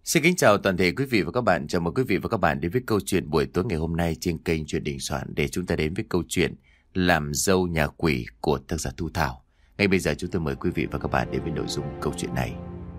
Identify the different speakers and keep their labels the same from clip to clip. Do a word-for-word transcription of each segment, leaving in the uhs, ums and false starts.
Speaker 1: Xin kính chào toàn thể quý vị và các bạn. Chào mừng quý vị và các bạn đến với câu chuyện buổi tối ngày hôm nay trên kênh Chuyện Đình Soạn, để chúng ta đến với câu chuyện Làm Dâu Nhà Quỷ của tác giả Thu Thảo. Ngay bây giờ chúng tôi mời quý vị và các bạn đến với nội dung câu chuyện này.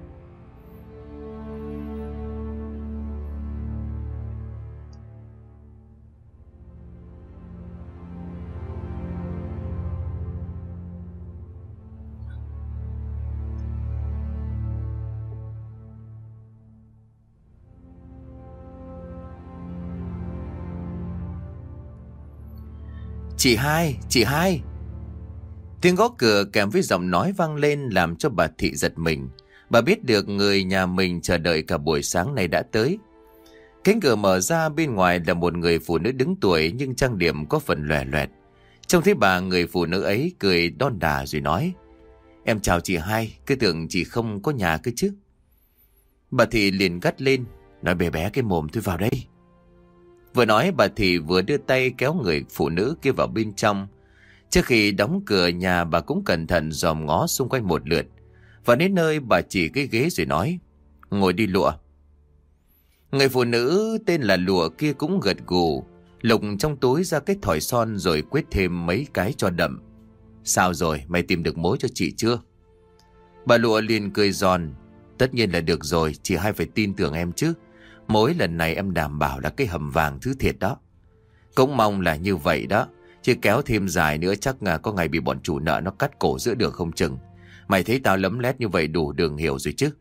Speaker 1: Chị hai, chị hai. Tiếng gõ cửa kèm với giọng nói vang lên làm cho bà Thị giật mình. Bà biết được người nhà mình chờ đợi cả buổi sáng nay đã tới. Cánh cửa mở ra, bên ngoài là một người phụ nữ đứng tuổi nhưng trang điểm có phần lòe loẹt. Trông thấy bà, người phụ nữ ấy cười đon đả rồi nói: "Em chào chị hai, cứ tưởng chị không có nhà cơ chứ." Bà Thị liền gắt lên: "Nói bé bé cái mồm tôi vào đây." Vừa nói bà Thị vừa đưa tay kéo người phụ nữ kia vào bên trong. Trước khi đóng cửa nhà, bà cũng cẩn thận dòm ngó xung quanh một lượt. Và đến nơi bà chỉ cái ghế rồi nói: "Ngồi đi Lụa." Người phụ nữ tên là Lụa kia cũng gật gù, lục trong túi ra cái thỏi son rồi quét thêm mấy cái cho đậm. "Sao rồi, mày tìm được mối cho chị chưa?" Bà Lụa liền cười giòn: "Tất nhiên là được rồi, chị hai phải tin tưởng em chứ. Mối lần này em đảm bảo là cái hầm vàng thứ thiệt đó." "Cũng mong là như vậy đó. Chứ kéo thêm dài nữa chắc là có ngày bị bọn chủ nợ nó cắt cổ giữa đường không chừng. Mày thấy tao lấm lét như vậy đủ đường hiểu rồi chứ."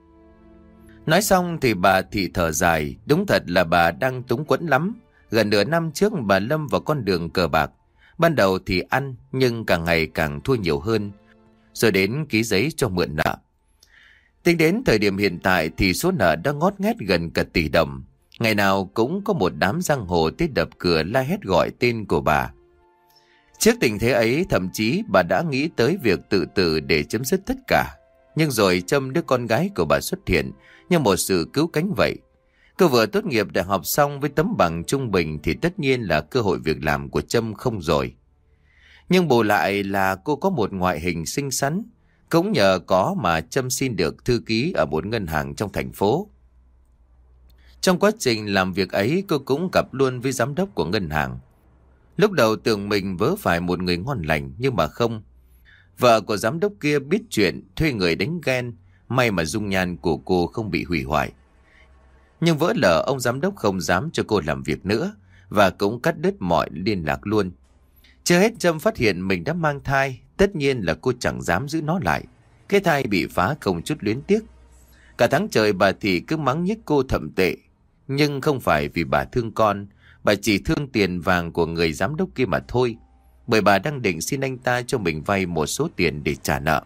Speaker 1: Nói xong thì bà Thị thở dài. Đúng thật là bà đang túng quẫn lắm. Gần nửa năm trước bà lâm vào con đường cờ bạc. Ban đầu thì ăn nhưng càng ngày càng thua nhiều hơn, rồi đến ký giấy cho mượn nợ. Tính đến thời điểm hiện tại thì số nợ đã ngót nghét gần cả tỷ đồng. Ngày nào cũng có một đám giang hồ tới đập cửa la hét gọi tên của bà. Trước tình thế ấy, thậm chí bà đã nghĩ tới việc tự tử để chấm dứt tất cả. Nhưng rồi Trâm, đứa con gái của bà, xuất hiện như một sự cứu cánh vậy. Cô vừa tốt nghiệp đại học xong với tấm bằng trung bình thì tất nhiên là cơ hội việc làm của Trâm không rồi. Nhưng bù lại là cô có một ngoại hình xinh xắn. Cũng nhờ có mà Trâm xin được thư ký ở một ngân hàng trong thành phố. Trong quá trình làm việc ấy, cô cũng gặp luôn với giám đốc của ngân hàng. Lúc đầu tưởng mình vớ phải một người ngon lành, nhưng mà không. Vợ của giám đốc kia biết chuyện, thuê người đánh ghen. May mà dung nhan của cô không bị hủy hoại. Nhưng vỡ lở, ông giám đốc không dám cho cô làm việc nữa, và cũng cắt đứt mọi liên lạc luôn. Chưa hết, Trâm phát hiện mình đã mang thai. Tất nhiên là cô chẳng dám giữ nó lại. Cái thai bị phá không chút luyến tiếc. Cả tháng trời bà Thị cứ mắng nhiếc cô thậm tệ. Nhưng không phải vì bà thương con, bà chỉ thương tiền vàng của người giám đốc kia mà thôi. Bởi bà đang định xin anh ta cho mình vay một số tiền để trả nợ.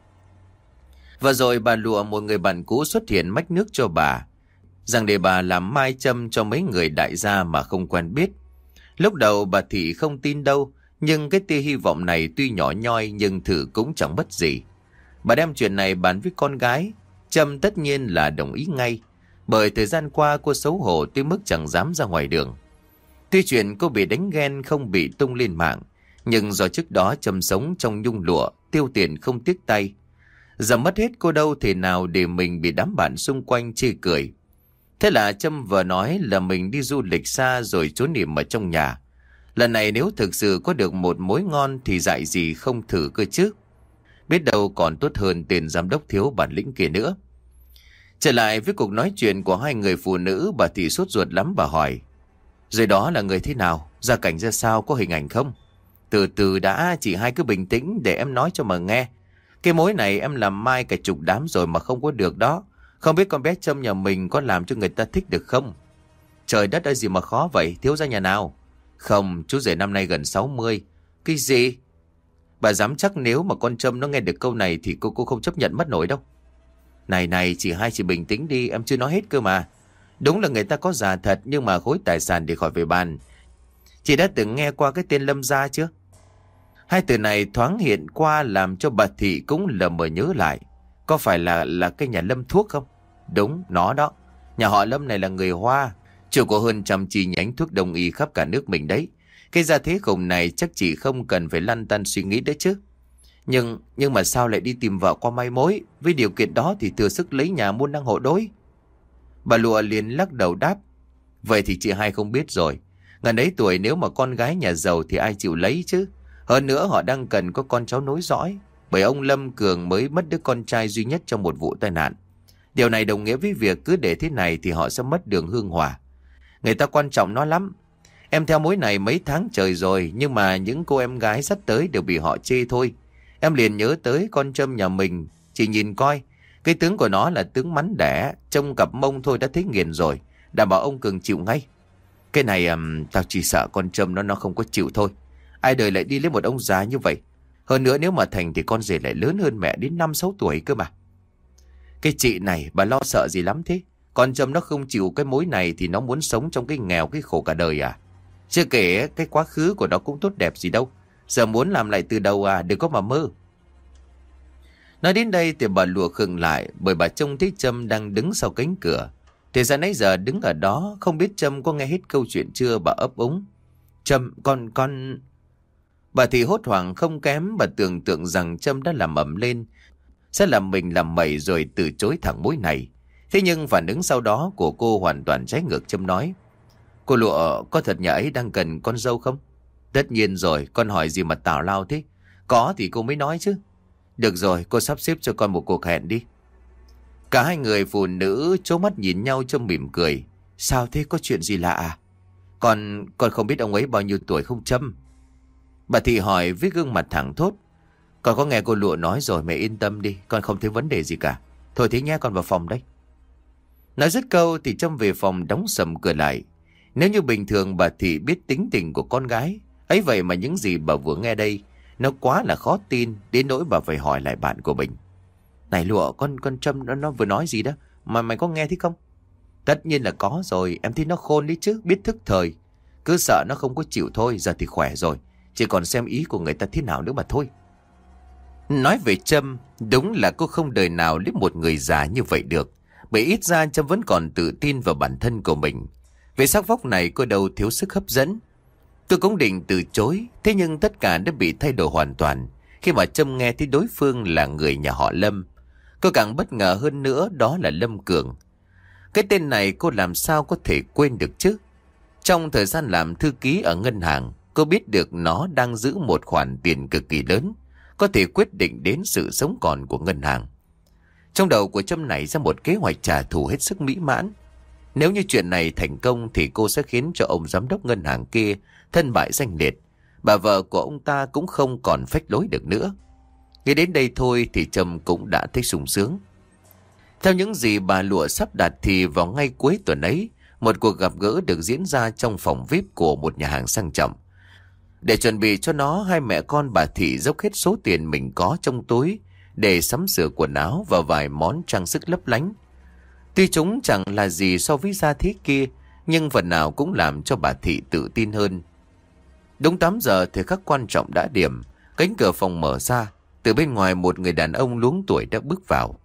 Speaker 1: Và rồi bà Lụa, một người bạn cũ, xuất hiện mách nước cho bà rằng để bà làm mai châm cho mấy người đại gia mà không quen biết. Lúc đầu bà Thị không tin đâu, nhưng cái tia hy vọng này tuy nhỏ nhoi nhưng thử cũng chẳng mất gì. Bà đem chuyện này bàn với con gái. Trâm tất nhiên là đồng ý ngay, bởi thời gian qua cô xấu hổ tới mức chẳng dám ra ngoài đường. Tuy chuyện cô bị đánh ghen không bị tung lên mạng, nhưng do trước đó Trâm sống trong nhung lụa, tiêu tiền không tiếc tay. Giờ mất hết cô đâu thể nào để mình bị đám bạn xung quanh chê cười. Thế là Trâm vừa nói là mình đi du lịch xa rồi trốn niệm ở trong nhà. Lần này nếu thực sự có được một mối ngon thì dại gì không thử cơ chứ. Biết đâu còn tốt hơn tên giám đốc thiếu bản lĩnh kia nữa. Trở lại với cuộc nói chuyện của hai người phụ nữ, bà Thị sốt ruột lắm. Bà hỏi: "Rồi đó là người thế nào? Gia cảnh ra sao? Có hình ảnh không?" "Từ từ đã, chị hai cứ bình tĩnh để em nói cho mà nghe. Cái mối này em làm mai cả chục đám rồi mà không có được đó. Không biết con bé Trâm nhà mình có làm cho người ta thích được không?" "Trời đất ơi, gì mà khó vậy, thiếu gia nhà nào?" "Không, chú rể năm nay gần sáu mươi. "Cái gì?" Bà dám chắc nếu mà con Trâm nó nghe được câu này thì cô cô không chấp nhận mất nổi đâu. Này này, chị hai chị bình tĩnh đi, em chưa nói hết cơ mà. Đúng là người ta có già thật, nhưng mà khối tài sản để khỏi về bàn. Chị đã từng nghe qua cái tên Lâm gia chưa?" Hai từ này thoáng hiện qua làm cho bà Thị cũng lờ mờ nhớ lại. Có phải là là cái nhà Lâm thuốc không? Đúng, nó đó. Nhà họ Lâm này là người Hoa, chủ có hơn trăm chi nhánh thuốc đông y khắp cả nước mình đấy. Cái gia thế khủng này chắc chị không cần phải lăn tăn suy nghĩ đấy chứ. Nhưng nhưng mà sao lại đi tìm vợ qua mai mối? Với điều kiện đó thì thừa sức lấy nhà môn đăng hộ đối. Bà Lụa liền lắc đầu đáp. Vậy thì chị hai không biết rồi. Ngần ấy tuổi nếu mà con gái nhà giàu thì ai chịu lấy chứ. Hơn nữa họ đang cần có con cháu nối dõi. Bởi ông Lâm Cường mới mất đứa con trai duy nhất trong một vụ tai nạn. Điều này đồng nghĩa với việc cứ để thế này thì họ sẽ mất đường hương hỏa. Người ta quan trọng nó lắm. Em theo mối này mấy tháng trời rồi, nhưng mà những cô em gái sắp tới đều bị họ chê thôi. Em liền nhớ tới con Trâm nhà mình. Chỉ nhìn coi, cái tướng của nó là tướng mắn đẻ, trông cặp mông thôi đã thấy nghiền rồi. Đảm bảo ông Cường chịu ngay. Cái này um, tao chỉ sợ con Trâm nó nó không có chịu thôi. Ai đời lại đi lấy một ông già như vậy. Hơn nữa nếu mà thành thì con rể lại lớn hơn mẹ đến năm sáu tuổi cơ mà. Cái chị này bà lo sợ gì lắm thế? Con Trâm nó không chịu cái mối này thì nó muốn sống trong cái nghèo cái khổ cả đời à? Chưa kể cái quá khứ của nó cũng tốt đẹp gì đâu. Giờ muốn làm lại từ đầu à, đừng có mà mơ. Nói đến đây thì bà Lụa khựng lại, bởi bà trông thấy Trâm đang đứng sau cánh cửa. Thì ra nãy giờ đứng ở đó, không biết Trâm có nghe hết câu chuyện chưa, bà ấp úng. Trâm, con, con... Bà thì hốt hoảng không kém, bà tưởng tượng rằng Trâm đã làm ầm lên, sẽ làm mình làm mẩy rồi từ chối thẳng mối này. Thế nhưng phản ứng sau đó của cô hoàn toàn trái ngược. Trâm nói. Cô Lụa, có thật nhà ấy đang cần con dâu không? Tất nhiên rồi, con hỏi gì mà tào lao thế? Có thì cô mới nói chứ. Được rồi, cô sắp xếp cho con một cuộc hẹn đi. Cả hai người phụ nữ trố mắt nhìn nhau trong mỉm cười. Sao thế, có chuyện gì lạ à? Con, con không biết ông ấy bao nhiêu tuổi không Trâm? Bà Thị hỏi với gương mặt thẳng thốt. Con có nghe cô Lụa nói rồi, mẹ yên tâm đi, con không thấy vấn đề gì cả. Thôi thế nhé, con vào phòng đây. Nói dứt câu thì Trâm về phòng đóng sầm cửa lại. Nếu như bình thường bà Thị biết tính tình của con gái, ấy vậy mà những gì bà vừa nghe đây nó quá là khó tin, đến nỗi bà phải hỏi lại bạn của mình. Này Lụa, con con Trâm nó, nó vừa nói gì đó mà mày có nghe thấy không? Tất nhiên là có rồi, em thấy nó khôn đấy chứ, biết thức thời. Cứ sợ nó không có chịu thôi, giờ thì khỏe rồi, chỉ còn xem ý của người ta thế nào nữa mà thôi. Nói về Trâm, đúng là cô không đời nào lấy một người già như vậy được. Bởi ít ra Trâm vẫn còn tự tin vào bản thân của mình. Về sắc vóc này cô đâu thiếu sức hấp dẫn. Tôi cũng định từ chối, thế nhưng tất cả đã bị thay đổi hoàn toàn khi mà Trâm nghe thấy đối phương là người nhà họ Lâm. Cô càng bất ngờ hơn nữa, đó là Lâm Cường. Cái tên này cô làm sao có thể quên được chứ? Trong thời gian làm thư ký ở ngân hàng, cô biết được nó đang giữ một khoản tiền cực kỳ lớn, có thể quyết định đến sự sống còn của ngân hàng. Trong đầu của Trâm nảy ra một kế hoạch trả thù hết sức mỹ mãn. Nếu như chuyện này thành công thì cô sẽ khiến cho ông giám đốc ngân hàng kia thân bại danh liệt. Bà vợ của ông ta cũng không còn phách lối được nữa. Nghĩ đến đây thôi thì Trâm cũng đã thấy sung sướng. Theo những gì bà Lụa sắp đặt thì vào ngay cuối tuần ấy, một cuộc gặp gỡ được diễn ra trong phòng vi ai pi của một nhà hàng sang trọng. Để chuẩn bị cho nó, hai mẹ con bà Thị dốc hết số tiền mình có trong túi để sắm sửa quần áo và vài món trang sức lấp lánh. Tuy chúng chẳng là gì so với gia thế kia, nhưng phần nào cũng làm cho bà Thị tự tin hơn. Đúng tám giờ thời khắc quan trọng đã điểm, cánh cửa phòng mở ra, từ bên ngoài một người đàn ông luống tuổi đã bước vào.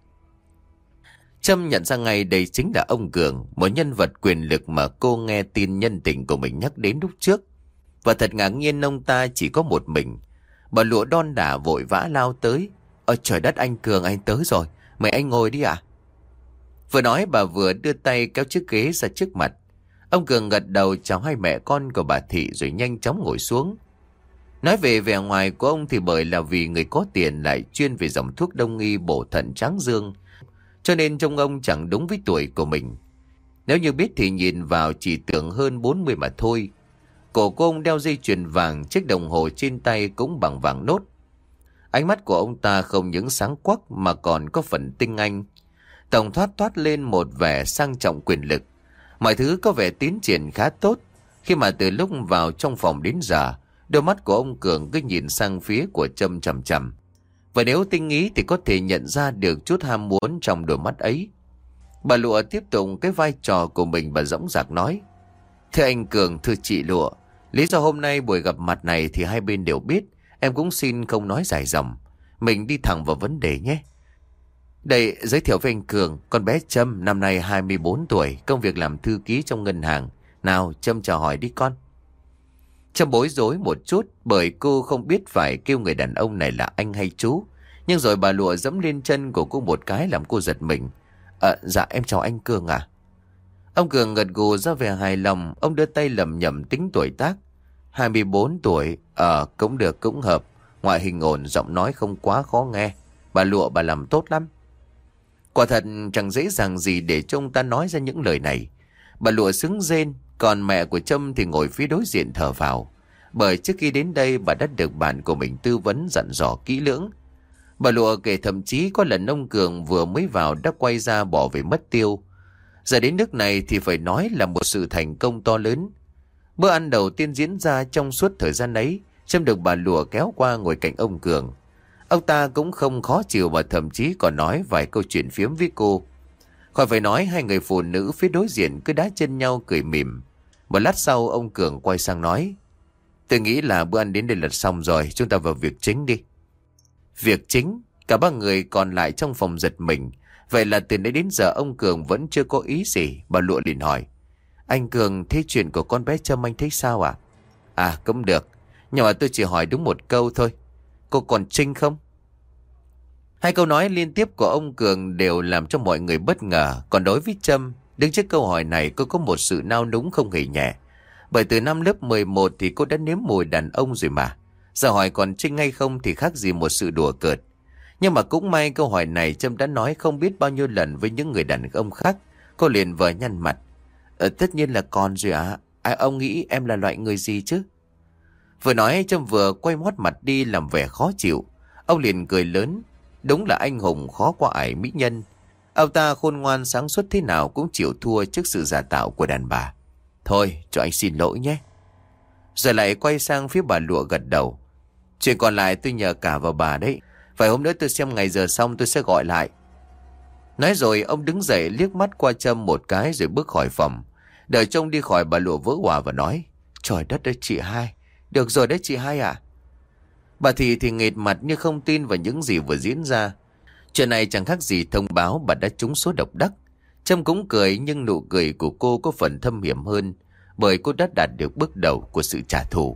Speaker 1: Trâm nhận ra ngay đây chính là ông Cường, một nhân vật quyền lực mà cô nghe tin nhân tình của mình nhắc đến lúc trước. Và thật ngạc nhiên ông ta chỉ có một mình. Bà Lụa đon đả vội vã lao tới. Ôi trời đất, anh Cường, anh tới rồi, mời anh ngồi đi ạ. Vừa nói bà vừa đưa tay kéo chiếc ghế ra trước mặt. Ông Cường gật đầu chào hai mẹ con của bà Thị rồi nhanh chóng ngồi xuống. Nói về vẻ ngoài của ông thì bởi là vì người có tiền lại chuyên về dòng thuốc đông y bổ thận tráng dương, cho nên trông ông chẳng đúng với tuổi của mình. Nếu như biết thì nhìn vào chỉ tưởng hơn bốn mươi mà thôi. Cổ của ông đeo dây chuyền vàng, chiếc đồng hồ trên tay cũng bằng vàng nốt. Ánh mắt của ông ta không những sáng quắc mà còn có phần tinh anh. Tổng thoát toát lên một vẻ sang trọng quyền lực. Mọi thứ có vẻ tiến triển khá tốt. Khi mà từ lúc vào trong phòng đến giờ, đôi mắt của ông Cường cứ nhìn sang phía của Trâm chằm chằm. Và nếu tinh ý thì có thể nhận ra được chút ham muốn trong đôi mắt ấy. Bà Lụa tiếp tục cái vai trò của mình và dõng dạc nói. Thưa anh Cường, thưa chị Lụa, lý do hôm nay buổi gặp mặt này thì hai bên đều biết. Em cũng xin không nói dài dòng. Mình đi thẳng vào vấn đề nhé. Đây, giới thiệu với anh Cường, con bé Trâm năm nay hai mươi bốn tuổi, công việc làm thư ký trong ngân hàng. Nào, Trâm chào hỏi đi con. Trâm bối rối một chút bởi cô không biết phải kêu người đàn ông này là anh hay chú. Nhưng rồi bà Lụa dẫm lên chân của cô một cái làm cô giật mình. À, dạ em chào anh Cường à. Ông Cường gật gù ra vẻ hài lòng. Ông đưa tay lẩm nhẩm tính tuổi tác. Hai mươi bốn tuổi. Ờ cũng được, cũng hợp. Ngoại hình ổn, giọng nói không quá khó nghe. Bà Lụa bà làm tốt lắm. Quả thật chẳng dễ dàng gì để cho ông ta nói ra những lời này. Bà Lụa sướng rên. Còn mẹ của Trâm thì ngồi phía đối diện thở phào. Bởi trước khi đến đây bà đã được bạn của mình tư vấn dặn dò kỹ lưỡng. Bà Lụa kể thậm chí có lần ông Cường vừa mới vào đã quay ra bỏ về mất tiêu. Giờ đến nước này thì phải nói là một sự thành công to lớn. Bữa ăn đầu tiên diễn ra trong suốt thời gian ấy, Trâm được bà Lụa kéo qua ngồi cạnh ông Cường. Ông ta cũng không khó chịu và thậm chí còn nói vài câu chuyện phiếm với cô. Khỏi phải nói, hai người phụ nữ phía đối diện cứ đá chân nhau cười mỉm. Một lát sau ông Cường quay sang nói: Tôi nghĩ là bữa ăn đến đây là xong rồi, chúng ta vào việc chính đi. Việc chính? Cả ba người còn lại trong phòng giật mình. Vậy là từ nãy đến giờ ông Cường vẫn chưa có ý gì. Bà Lụa liền hỏi: Anh Cường, thế chuyện của con bé Trâm anh thấy sao ạ? À? à cũng được. Nhưng mà tôi chỉ hỏi đúng một câu thôi. Cô còn Trinh không? Hai câu nói liên tiếp của ông Cường đều làm cho mọi người bất ngờ. Còn đối với Trâm, đứng trước câu hỏi này cô có một sự nao núng không hề nhẹ. Bởi từ năm lớp mười một thì cô đã nếm mùi đàn ông rồi mà. Giờ hỏi còn Trinh hay không thì khác gì một sự đùa cợt. Nhưng mà cũng may câu hỏi này Trâm đã nói không biết bao nhiêu lần với những người đàn ông khác. Cô liền vờ nhăn mặt. Ờ, tất nhiên là còn rồi ạ. À? À, ông nghĩ em là loại người gì chứ? Vừa nói Trâm vừa quay mót mặt đi làm vẻ khó chịu. Ông liền cười lớn. Đúng là anh hùng khó qua ải mỹ nhân. Ông ta khôn ngoan sáng suốt thế nào cũng chịu thua trước sự giả tạo của đàn bà. Thôi cho anh xin lỗi nhé. Rồi lại quay sang phía bà Lụa gật đầu. Chuyện còn lại tôi nhờ cả vào bà đấy. Vài hôm nữa tôi xem ngày giờ xong tôi sẽ gọi lại. Nói rồi ông đứng dậy liếc mắt qua Trâm một cái rồi bước khỏi phòng. Đợi trông đi khỏi, bà Lụa vỡ òa và nói: Trời đất ơi chị hai. Được rồi đấy chị hai ạ. À? Bà Thị thì nghệt mặt như không tin vào những gì vừa diễn ra. Chuyện này chẳng khác gì thông báo bà đã trúng số độc đắc. Trâm cũng cười nhưng nụ cười của cô có phần thâm hiểm hơn. Bởi cô đã đạt được bước đầu của sự trả thù.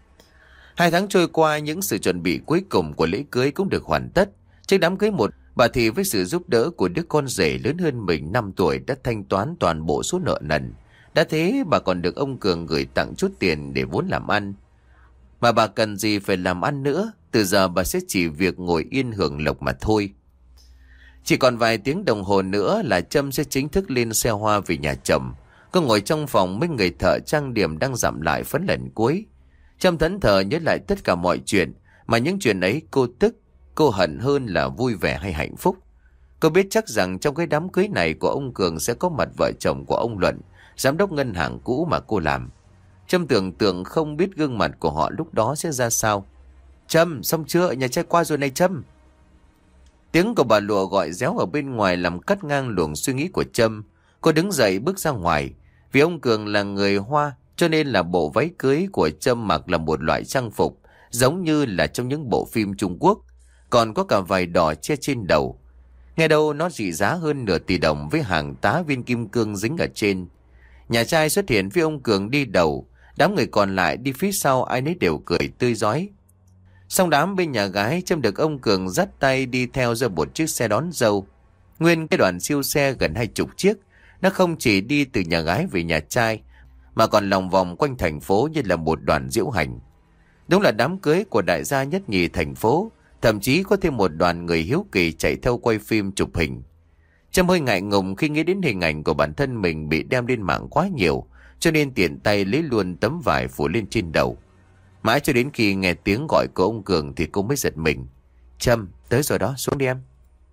Speaker 1: Hai tháng trôi qua, những sự chuẩn bị cuối cùng của lễ cưới cũng được hoàn tất. Trước đám cưới một, bà Thị với sự giúp đỡ của đứa con rể lớn hơn mình năm tuổi đã thanh toán toàn bộ số nợ nần. Đã thế bà còn được ông Cường gửi tặng chút tiền để vốn làm ăn. Mà bà cần gì phải làm ăn nữa, từ giờ bà sẽ chỉ việc ngồi yên hưởng lộc mà thôi. Chỉ còn vài tiếng đồng hồ nữa là Trâm sẽ chính thức lên xe hoa về nhà chồng. Cô ngồi trong phòng mấy người thợ trang điểm đang dặm lại phấn lần cuối. Trâm thẫn thờ nhớ lại tất cả mọi chuyện, mà những chuyện ấy cô tức, cô hận hơn là vui vẻ hay hạnh phúc. Cô biết chắc rằng trong cái đám cưới này của ông Cường sẽ có mặt vợ chồng của ông Luận, giám đốc ngân hàng cũ mà cô làm. Trâm tưởng tượng không biết gương mặt của họ lúc đó sẽ ra sao. Trâm, xong chưa? Nhà trai qua rồi này Trâm. Tiếng của bà Lụa gọi réo ở bên ngoài làm cắt ngang luồng suy nghĩ của Trâm. Cô đứng dậy bước ra ngoài. Vì ông Cường là người Hoa, cho nên là bộ váy cưới của Trâm mặc là một loại trang phục giống như là trong những bộ phim Trung Quốc. Còn có cả vải đỏ che trên đầu. Nghe đâu nó trị giá hơn nửa tỷ đồng với hàng tá viên kim cương dính ở trên. Nhà trai xuất hiện với ông Cường đi đầu. Đám người còn lại đi phía sau ai nấy đều cười tươi rói. Xong đám bên nhà gái, Trâm được ông Cường dắt tay đi theo ra một chiếc xe đón dâu. Nguyên cái đoàn siêu xe gần hai chục chiếc. Nó không chỉ đi từ nhà gái về nhà trai, mà còn lòng vòng quanh thành phố như là một đoàn diễu hành. Đúng là đám cưới của đại gia nhất nhì thành phố. Thậm chí có thêm một đoàn người hiếu kỳ chạy theo quay phim chụp hình. Trâm hơi ngại ngùng khi nghĩ đến hình ảnh của bản thân mình bị đem lên mạng quá nhiều, cho nên tiện tay lấy luôn tấm vải phủ lên trên đầu. Mãi cho đến khi nghe tiếng gọi của ông Cường thì cô mới giật mình. Trâm, tới rồi đó, xuống đi em.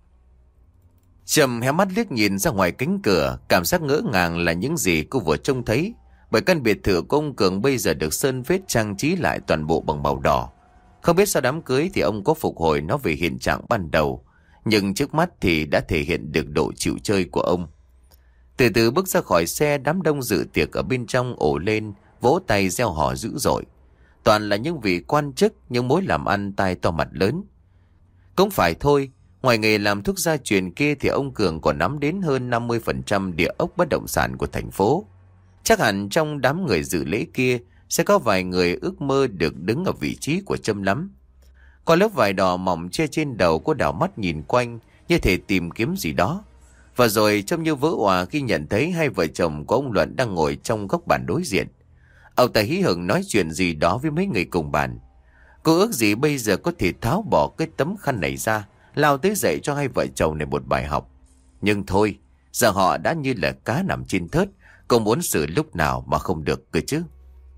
Speaker 1: Trâm hé mắt liếc nhìn ra ngoài cánh cửa, cảm giác ngỡ ngàng là những gì cô vừa trông thấy. Bởi căn biệt thự của ông Cường bây giờ được sơn phết trang trí lại toàn bộ bằng màu đỏ. Không biết sau đám cưới thì ông có phục hồi nó về hiện trạng ban đầu, nhưng trước mắt thì đã thể hiện được độ chịu chơi của ông. Từ từ bước ra khỏi xe, đám đông dự tiệc ở bên trong ổ lên, vỗ tay reo hò dữ dội. Toàn là những vị quan chức, những mối làm ăn tai to mặt lớn. Cũng phải thôi, ngoài nghề làm thuốc gia truyền kia thì ông Cường còn nắm đến hơn năm mươi phần trăm địa ốc bất động sản của thành phố. Chắc hẳn trong đám người dự lễ kia sẽ có vài người ước mơ được đứng ở vị trí của Trâm lắm. Qua lớp vải đỏ mỏng che trên đầu, cô đảo mắt nhìn quanh như thể tìm kiếm gì đó. Và rồi trông như vỡ òa khi nhận thấy hai vợ chồng của ông Luận đang ngồi trong góc bàn đối diện. Ông ta hí hửng nói chuyện gì đó với mấy người cùng bàn. Cô ước gì bây giờ có thể tháo bỏ cái tấm khăn này ra, lao tới dạy cho hai vợ chồng này một bài học. Nhưng thôi, giờ họ đã như là cá nằm trên thớt, cô muốn xử lúc nào mà không được cơ chứ.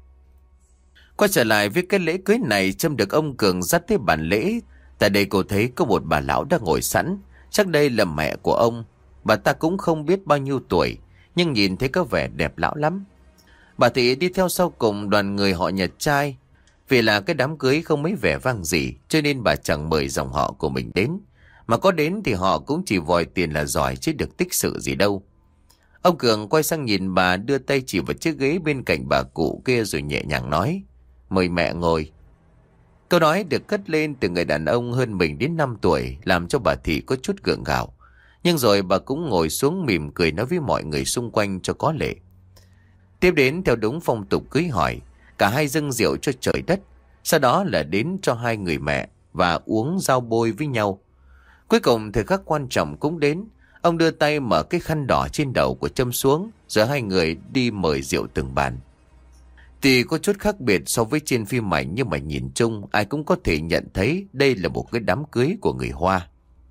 Speaker 1: Quay trở lại với cái lễ cưới này, Trâm được ông Cường dắt tới bàn lễ. Tại đây cô thấy có một bà lão đang ngồi sẵn, chắc đây là mẹ của ông. Bà ta cũng không biết bao nhiêu tuổi, nhưng nhìn thấy có vẻ đẹp lão lắm. Bà Thị đi theo sau cùng đoàn người họ nhà trai. Vì là cái đám cưới không mấy vẻ vang gì, cho nên bà chẳng mời dòng họ của mình đến. Mà có đến thì họ cũng chỉ vòi tiền là giỏi, chứ được tích sự gì đâu. Ông Cường quay sang nhìn bà, đưa tay chỉ vào chiếc ghế bên cạnh bà cụ kia rồi nhẹ nhàng nói: "Mời mẹ ngồi." Câu nói được cất lên từ người đàn ông hơn mình đến năm tuổi, làm cho bà Thị có chút gượng gạo. Nhưng rồi bà cũng ngồi xuống mỉm cười nói với mọi người xung quanh cho có lệ. Tiếp đến theo đúng phong tục cưới hỏi, cả hai dâng rượu cho trời đất, sau đó là đến cho hai người mẹ và uống giao bôi với nhau. Cuối cùng thời khắc quan trọng cũng đến. Ông đưa tay mở cái khăn đỏ trên đầu của Trâm xuống, rồi hai người đi mời rượu từng bàn. Tuy có chút khác biệt so với trên phim ảnh, nhưng mà nhìn chung ai cũng có thể nhận thấy đây là một cái đám cưới của người Hoa.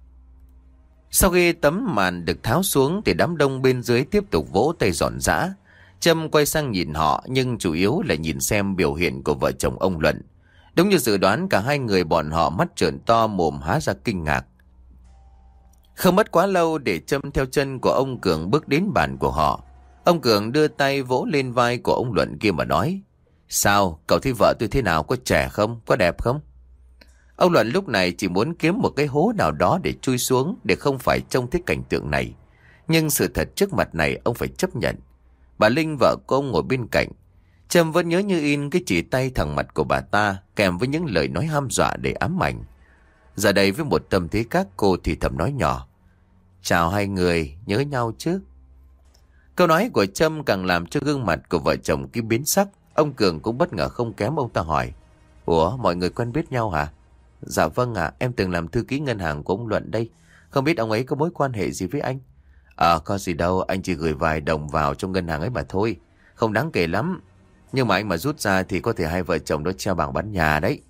Speaker 1: Sau khi tấm màn được tháo xuống thì đám đông bên dưới tiếp tục vỗ tay rộn rã. Trâm quay sang nhìn họ, nhưng chủ yếu là nhìn xem biểu hiện của vợ chồng ông Luận. Đúng như dự đoán, cả hai người bọn họ mắt trợn to mồm há ra kinh ngạc. Không mất quá lâu để Trâm theo chân của ông Cường bước đến bàn của họ. Ông Cường đưa tay vỗ lên vai của ông Luận kia mà nói: "Sao, cậu thấy vợ tôi thế nào, có trẻ không, có đẹp không?" Ông Luận lúc này chỉ muốn kiếm một cái hố nào đó để chui xuống, để không phải trông thấy cảnh tượng này. Nhưng sự thật trước mặt này ông phải chấp nhận. Bà Linh vợ của ông ngồi bên cạnh. Trâm vẫn nhớ như in cái chỉ tay thẳng mặt của bà ta, kèm với những lời nói hăm dọa để ám ảnh. Giờ đây với một tâm thế khác, cô thì thầm nói nhỏ: "Chào hai người, nhớ nhau chứ?" Câu nói của Trâm càng làm cho gương mặt của vợ chồng kia biến sắc. Ông Cường cũng bất ngờ không kém, ông ta hỏi: "Ủa, mọi người quen biết nhau hả?" "Dạ vâng ạ, em từng làm thư ký ngân hàng của ông Luận đây. Không biết ông ấy có mối quan hệ gì với anh?" "À, có gì đâu, anh chỉ gửi vài đồng vào trong ngân hàng ấy mà thôi. Không đáng kể lắm. Nhưng mà anh mà rút ra thì có thể hai vợ chồng đó treo bảng bán nhà đấy."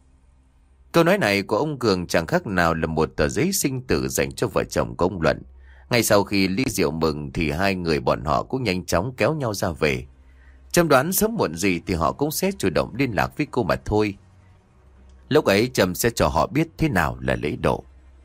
Speaker 1: Câu nói này của ông Cường chẳng khác nào là một tờ giấy sinh tử dành cho vợ chồng của ông Luận. Ngay sau khi ly rượu mừng thì hai người bọn họ cũng nhanh chóng kéo nhau ra về. Trâm đoán sớm muộn gì thì họ cũng sẽ chủ động liên lạc với cô mà thôi. Lúc ấy Trâm sẽ cho họ biết thế nào là lễ độ.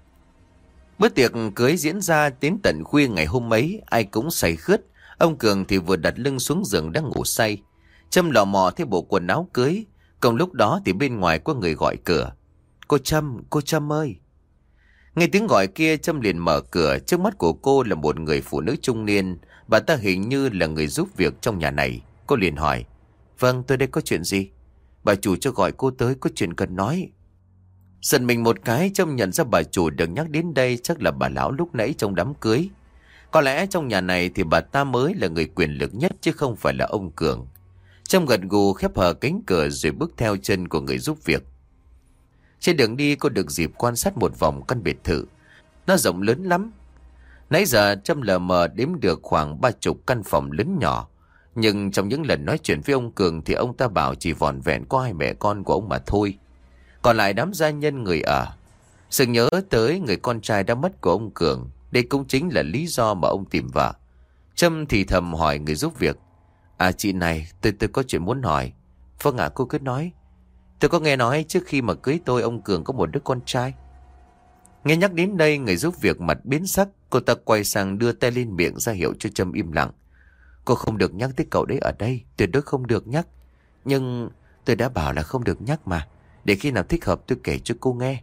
Speaker 1: Bữa tiệc cưới diễn ra đến tận khuya ngày hôm ấy, ai cũng say khướt. Ông Cường thì vừa đặt lưng xuống giường đang ngủ say. Trâm lò mò thấy bộ quần áo cưới. Cùng lúc đó thì bên ngoài có người gọi cửa: "Cô Trâm, cô Trâm ơi." Nghe tiếng gọi kia, Trâm liền mở cửa. Trước mắt của cô là một người phụ nữ trung niên. Bà ta hình như là người giúp việc trong nhà này. Cô liền hỏi: "Vâng, tôi đây có chuyện gì?" "Bà chủ cho gọi cô tới, có chuyện cần nói." Giận mình một cái, Trâm nhận ra bà chủ được nhắc đến đây chắc là bà lão lúc nãy trong đám cưới. Có lẽ trong nhà này thì bà ta mới là người quyền lực nhất, chứ không phải là ông Cường. Trâm gật gù khép hờ cánh cửa rồi bước theo chân của người giúp việc. Trên đường đi cô được dịp quan sát một vòng căn biệt thự. Nó rộng lớn lắm. Nãy giờ Trâm lờ mờ đếm được khoảng ba chục căn phòng lớn nhỏ. Nhưng trong những lần nói chuyện với ông Cường thì ông ta bảo chỉ vỏn vẹn có hai mẹ con của ông mà thôi. Còn lại đám gia nhân người ở. Sự nhớ tới người con trai đã mất của ông Cường. Đây cũng chính là lý do mà ông tìm vợ. Trâm thì thầm hỏi người giúp việc: "À chị này, tôi tôi có chuyện muốn hỏi." "Vâng ạ, cô cứ nói." "Tôi có nghe nói trước khi mà cưới tôi ông Cường có một đứa con trai." Nghe nhắc đến đây, người giúp việc mặt biến sắc. Cô ta quay sang đưa tay lên miệng ra hiệu cho Trâm im lặng. "Cô không được nhắc tới cậu đấy ở đây, tuyệt đối không được nhắc." "Nhưng tôi đã bảo là không được nhắc mà. Để khi nào thích hợp tôi kể cho cô nghe."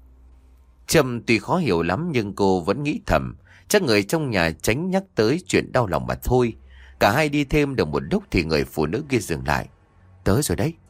Speaker 1: Trâm tuy khó hiểu lắm nhưng cô vẫn nghĩ thầm, chắc người trong nhà tránh nhắc tới chuyện đau lòng mà thôi. Cả hai đi thêm được một lúc thì người phụ nữ kia dừng lại. "Tới rồi đấy."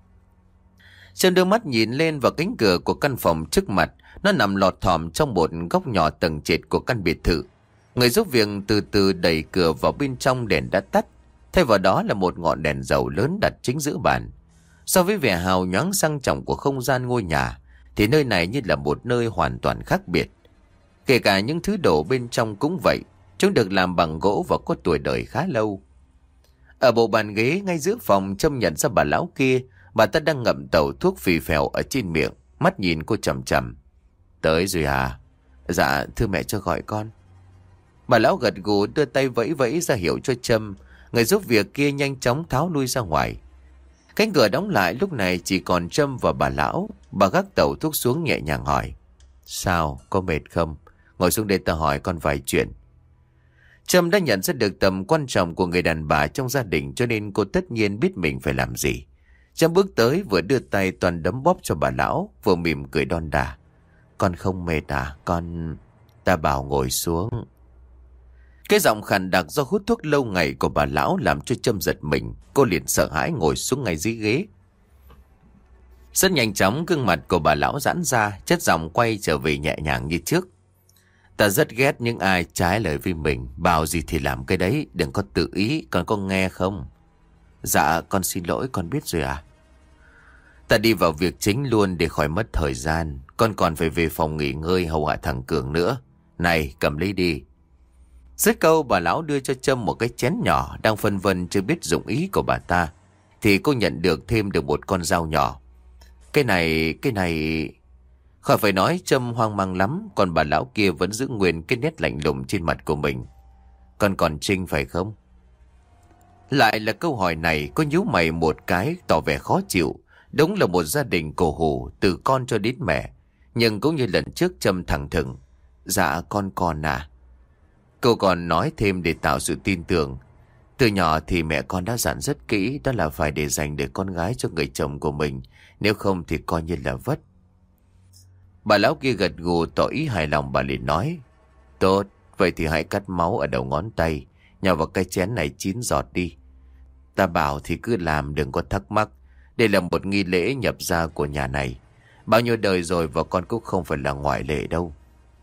Speaker 1: Trâm đưa mắt nhìn lên vào cánh cửa của căn phòng trước mặt. Nó nằm lọt thỏm trong một góc nhỏ tầng trệt của căn biệt thự. Người giúp việc từ từ đẩy cửa vào bên trong, đèn đã tắt. Thay vào đó là một ngọn đèn dầu lớn đặt chính giữa bàn. So với vẻ hào nhoáng sang trọng của không gian ngôi nhà thì nơi này như là một nơi hoàn toàn khác biệt. Kể cả những thứ đồ bên trong cũng vậy. Chúng được làm bằng gỗ và có tuổi đời khá lâu. Ở bộ bàn ghế ngay giữa phòng, Trâm nhận ra bà lão kia. Bà ta đang ngậm tẩu thuốc phì phèo ở trên miệng, mắt nhìn cô chằm chằm. Tới rồi à? Dạ thưa mẹ cho gọi con. Bà lão gật gù đưa tay vẫy vẫy ra hiệu cho Trâm. Người giúp việc kia nhanh chóng tháo lui ra ngoài. Cánh cửa đóng lại, lúc này chỉ còn Trâm và bà lão. Bà gác tẩu thuốc xuống nhẹ nhàng hỏi. Sao, có mệt không? Ngồi xuống đây ta hỏi con vài chuyện. Trâm đã nhận ra được tầm quan trọng của người đàn bà trong gia đình, cho nên cô tất nhiên biết mình phải làm gì. Trâm bước tới, vừa đưa tay toàn đấm bóp cho bà lão, vừa mỉm cười đon đả. Con không mệt à? Con... Ta bảo ngồi xuống. Cái giọng khàn đặc do hút thuốc lâu ngày của bà lão làm cho Trâm giật mình. Cô liền sợ hãi ngồi xuống ngay dưới ghế. Rất nhanh chóng gương mặt của bà lão giãn ra, chất giọng quay trở về nhẹ nhàng như trước. Ta rất ghét những ai trái lời với mình. Bảo gì thì làm cái đấy, đừng có tự ý. Con có nghe không? Dạ con xin lỗi, con biết rồi à. Ta đi vào việc chính luôn để khỏi mất thời gian. Con còn phải về phòng nghỉ ngơi hầu hạ thằng Cường nữa. Này cầm lấy đi. Dứt câu bà lão đưa cho Trâm một cái chén nhỏ. Đang phân vân chưa biết dụng ý của bà ta, thì cô nhận được thêm được một con dao nhỏ. Cái này, cái này... Khỏi phải nói, Trâm hoang mang lắm. Còn bà lão kia vẫn giữ nguyên cái nét lạnh lùng trên mặt của mình. Con còn Trinh phải không? Lại là câu hỏi này. Có nhíu mày một cái tỏ vẻ khó chịu. Đúng là một gia đình cổ hủ, từ con cho đến mẹ. Nhưng cũng như lần trước, Trâm thẳng thừng. Dạ con còn à. Cô còn nói thêm để tạo sự tin tưởng. Từ nhỏ thì mẹ con đã dặn rất kỹ, đó là phải để dành để con gái cho người chồng của mình. Nếu không thì coi như là vất. Bà lão kia gật gù tỏ ý hài lòng. Bà liền nói. Tốt, vậy thì hãy cắt máu ở đầu ngón tay, nhào vào cái chén này chín giọt đi. Ta bảo thì cứ làm, đừng có thắc mắc. Đây là một nghi lễ nhập gia của nhà này. Bao nhiêu đời rồi và con cũng không phải là ngoại lệ đâu.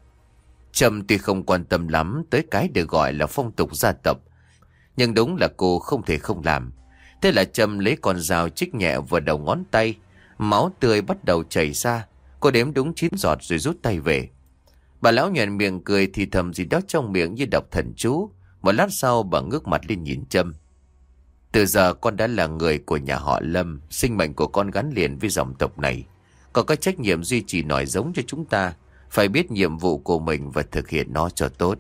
Speaker 1: Trâm tuy không quan tâm lắm tới cái được gọi là phong tục gia tộc, nhưng đúng là cô không thể không làm. Thế là Trâm lấy con dao chích nhẹ vào đầu ngón tay. Máu tươi bắt đầu chảy ra. Cô đếm đúng chín giọt rồi rút tay về. Bà lão nhoẻn miệng cười thì thầm gì đó trong miệng như đọc thần chú. Một lát sau bà ngước mặt lên nhìn Trâm. Từ giờ con đã là người của nhà họ Lâm. Sinh mệnh của con gắn liền với dòng tộc này. Có cái trách nhiệm duy trì nòi giống cho chúng ta. Phải biết nhiệm vụ của mình và thực hiện nó cho tốt.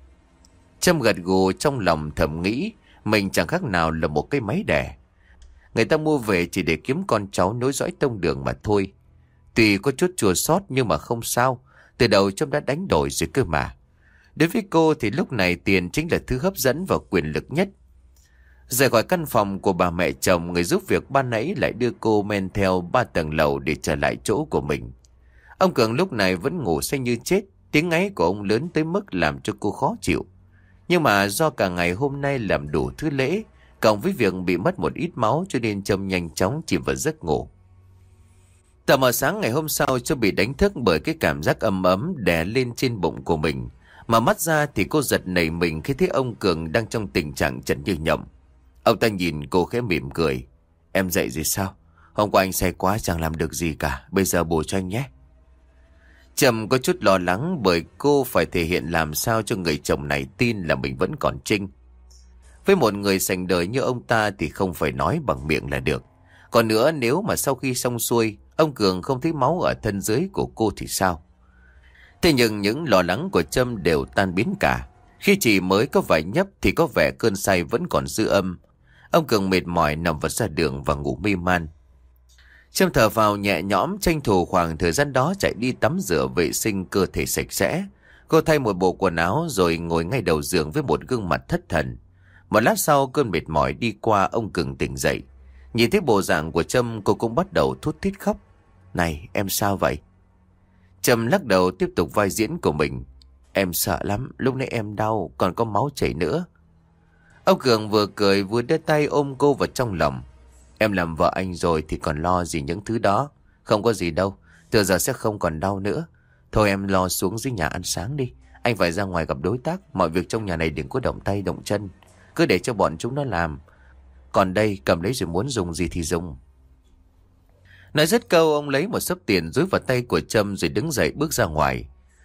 Speaker 1: Trâm gật gù, trong lòng thầm nghĩ mình chẳng khác nào là một cái máy đẻ. Người ta mua về chỉ để kiếm con cháu nối dõi tông đường mà thôi. Tuy có chút chua xót nhưng mà không sao. Từ đầu Trâm đã đánh đổi rồi cơ mà. Đối với cô thì lúc này tiền chính là thứ hấp dẫn và quyền lực nhất. Rời khỏi căn phòng của bà mẹ chồng, người giúp việc ban nãy lại đưa cô men theo ba tầng lầu để trở lại chỗ của mình. Ông Cường lúc này vẫn ngủ say như chết. Tiếng ngáy của ông lớn tới mức làm cho cô khó chịu. Nhưng mà do cả ngày hôm nay làm đủ thứ lễ, cộng với việc bị mất một ít máu, cho nên Trâm nhanh chóng chìm vào giấc ngủ. Tầm mờ sáng ngày hôm sau, Trâm bị đánh thức bởi cái cảm giác ấm ấm đè lên trên bụng của mình. Mà mắt ra thì cô giật nảy mình khi thấy ông Cường đang trong tình trạng chẩn như nhộng. Ông ta nhìn cô khẽ mỉm cười. Em dậy rồi sao? Hôm qua anh say quá chẳng làm được gì cả. Bây giờ bù cho anh nhé. Trâm có chút lo lắng bởi cô phải thể hiện làm sao cho người chồng này tin là mình vẫn còn Trinh. Với một người sành đời như ông ta thì không phải nói bằng miệng là được. Còn nữa, nếu mà sau khi xong xuôi ông Cường không thấy máu ở thân dưới của cô thì sao? Thế nhưng những lo lắng của Trâm đều tan biến cả. Khi chỉ mới có vài nhấp thì có vẻ cơn say vẫn còn dư âm. Ông Cường mệt mỏi nằm vật ra đường và ngủ mê man. Trâm thở vào nhẹ nhõm, tranh thủ khoảng thời gian đó chạy đi tắm rửa vệ sinh cơ thể sạch sẽ. Cô thay một bộ quần áo rồi ngồi ngay đầu giường với một gương mặt thất thần. Một lát sau cơn mệt mỏi đi qua, ông Cường tỉnh dậy. Nhìn thấy bộ dạng của Trâm, cô cũng bắt đầu thút thít khóc. Này em sao vậy? Trâm lắc đầu tiếp tục vai diễn của mình. Em sợ lắm, lúc nãy em đau, còn có máu chảy nữa. Ông Cường vừa cười vừa đưa tay ôm cô vào trong lòng. Em làm vợ anh rồi thì còn lo gì những thứ đó. Không có gì đâu, từ giờ sẽ không còn đau nữa. Thôi em lo xuống dưới nhà ăn sáng đi. Anh phải ra ngoài gặp đối tác. Mọi việc trong nhà này đừng có động tay động chân, cứ để cho bọn chúng nó làm. Còn đây cầm lấy rồi muốn dùng gì thì dùng. Nói dứt câu, ông lấy một xấp tiền dúi vào tay của Trâm rồi đứng dậy bước ra ngoài.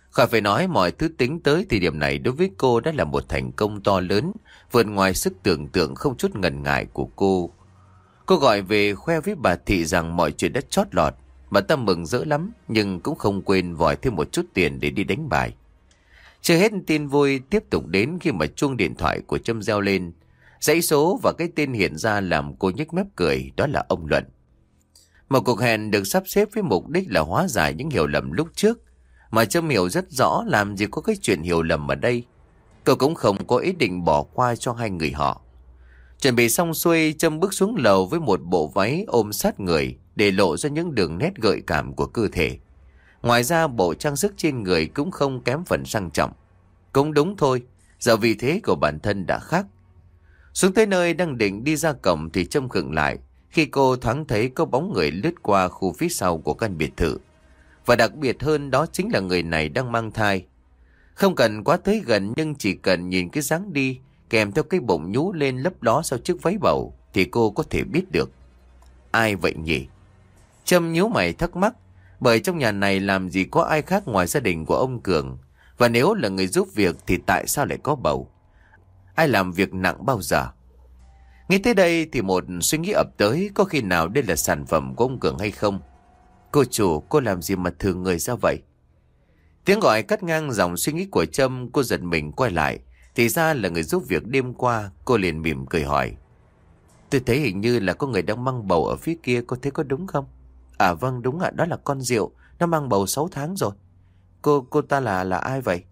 Speaker 1: Khỏi phải nói mọi thứ tính tới thì điểm này đối với cô đã là một thành công to lớn, vượt ngoài sức tưởng tượng không chút ngần ngại của cô. Cô gọi về khoe với bà Thị rằng mọi chuyện đã chót lọt. Bà ta mừng rỡ lắm nhưng cũng không quên vòi thêm một chút tiền để đi đánh bài. Chưa hết tin vui tiếp tục đến khi mà chuông điện thoại của Trâm reo lên. Dãy số và cái tên hiện ra làm cô nhếch mép cười, đó là ông Luận. Một cuộc hẹn được sắp xếp với mục đích là hóa giải những hiểu lầm lúc trước. Mà Trâm hiểu rất rõ làm gì có cái chuyện hiểu lầm ở đây. Cô cũng không có ý định bỏ qua cho hai người họ. Chuẩn bị xong xuôi, Trâm bước xuống lầu với một bộ váy ôm sát người để lộ ra những đường nét gợi cảm của cơ thể. Ngoài ra bộ trang sức trên người cũng không kém phần sang trọng. Cũng đúng thôi, giờ vị thế của bản thân đã khác. Xuống tới nơi đang định đi ra cổng thì Trâm khựng lại khi cô thoáng thấy có bóng người lướt qua khu phía sau của căn biệt thự. Và đặc biệt hơn đó chính là người này đang mang thai. Không cần quá tới gần nhưng chỉ cần nhìn cái dáng đi kèm theo cái bụng nhú lên lấp ló sau chiếc váy bầu thì cô có thể biết được. Ai vậy nhỉ? Trâm nhíu mày thắc mắc, bởi trong nhà này làm gì có ai khác ngoài gia đình của ông Cường. Và nếu là người giúp việc thì tại sao lại có bầu? Ai làm việc nặng bao giờ? Nghĩ tới đây thì một suy nghĩ ập tới, có khi nào đây là sản phẩm của ông Cường hay không? Cô chủ, cô làm gì mà thường người ra vậy? Tiếng gọi cắt ngang dòng suy nghĩ của Trâm. Cô giật mình quay lại, thì ra là người giúp việc đêm qua. Cô liền mỉm cười hỏi, tôi thấy hình như là có người đang mang bầu ở phía kia, cô thấy có đúng không? À vâng, đúng ạ, đó là con Diệu, nó mang bầu sáu tháng rồi. Cô cô ta là là ai vậy?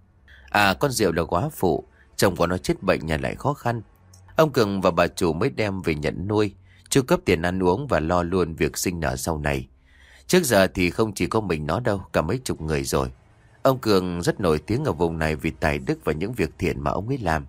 Speaker 1: À, con Diệu là góa phụ, chồng của nó chết bệnh, nhà lại khó khăn. Ông Cường và bà chủ mới đem về nhận nuôi, chu cấp tiền ăn uống và lo luôn việc sinh nở sau này. Trước giờ thì không chỉ có mình nó đâu, cả mấy chục người rồi. Ông Cường rất nổi tiếng ở vùng này vì tài đức và những việc thiện mà ông ấy làm.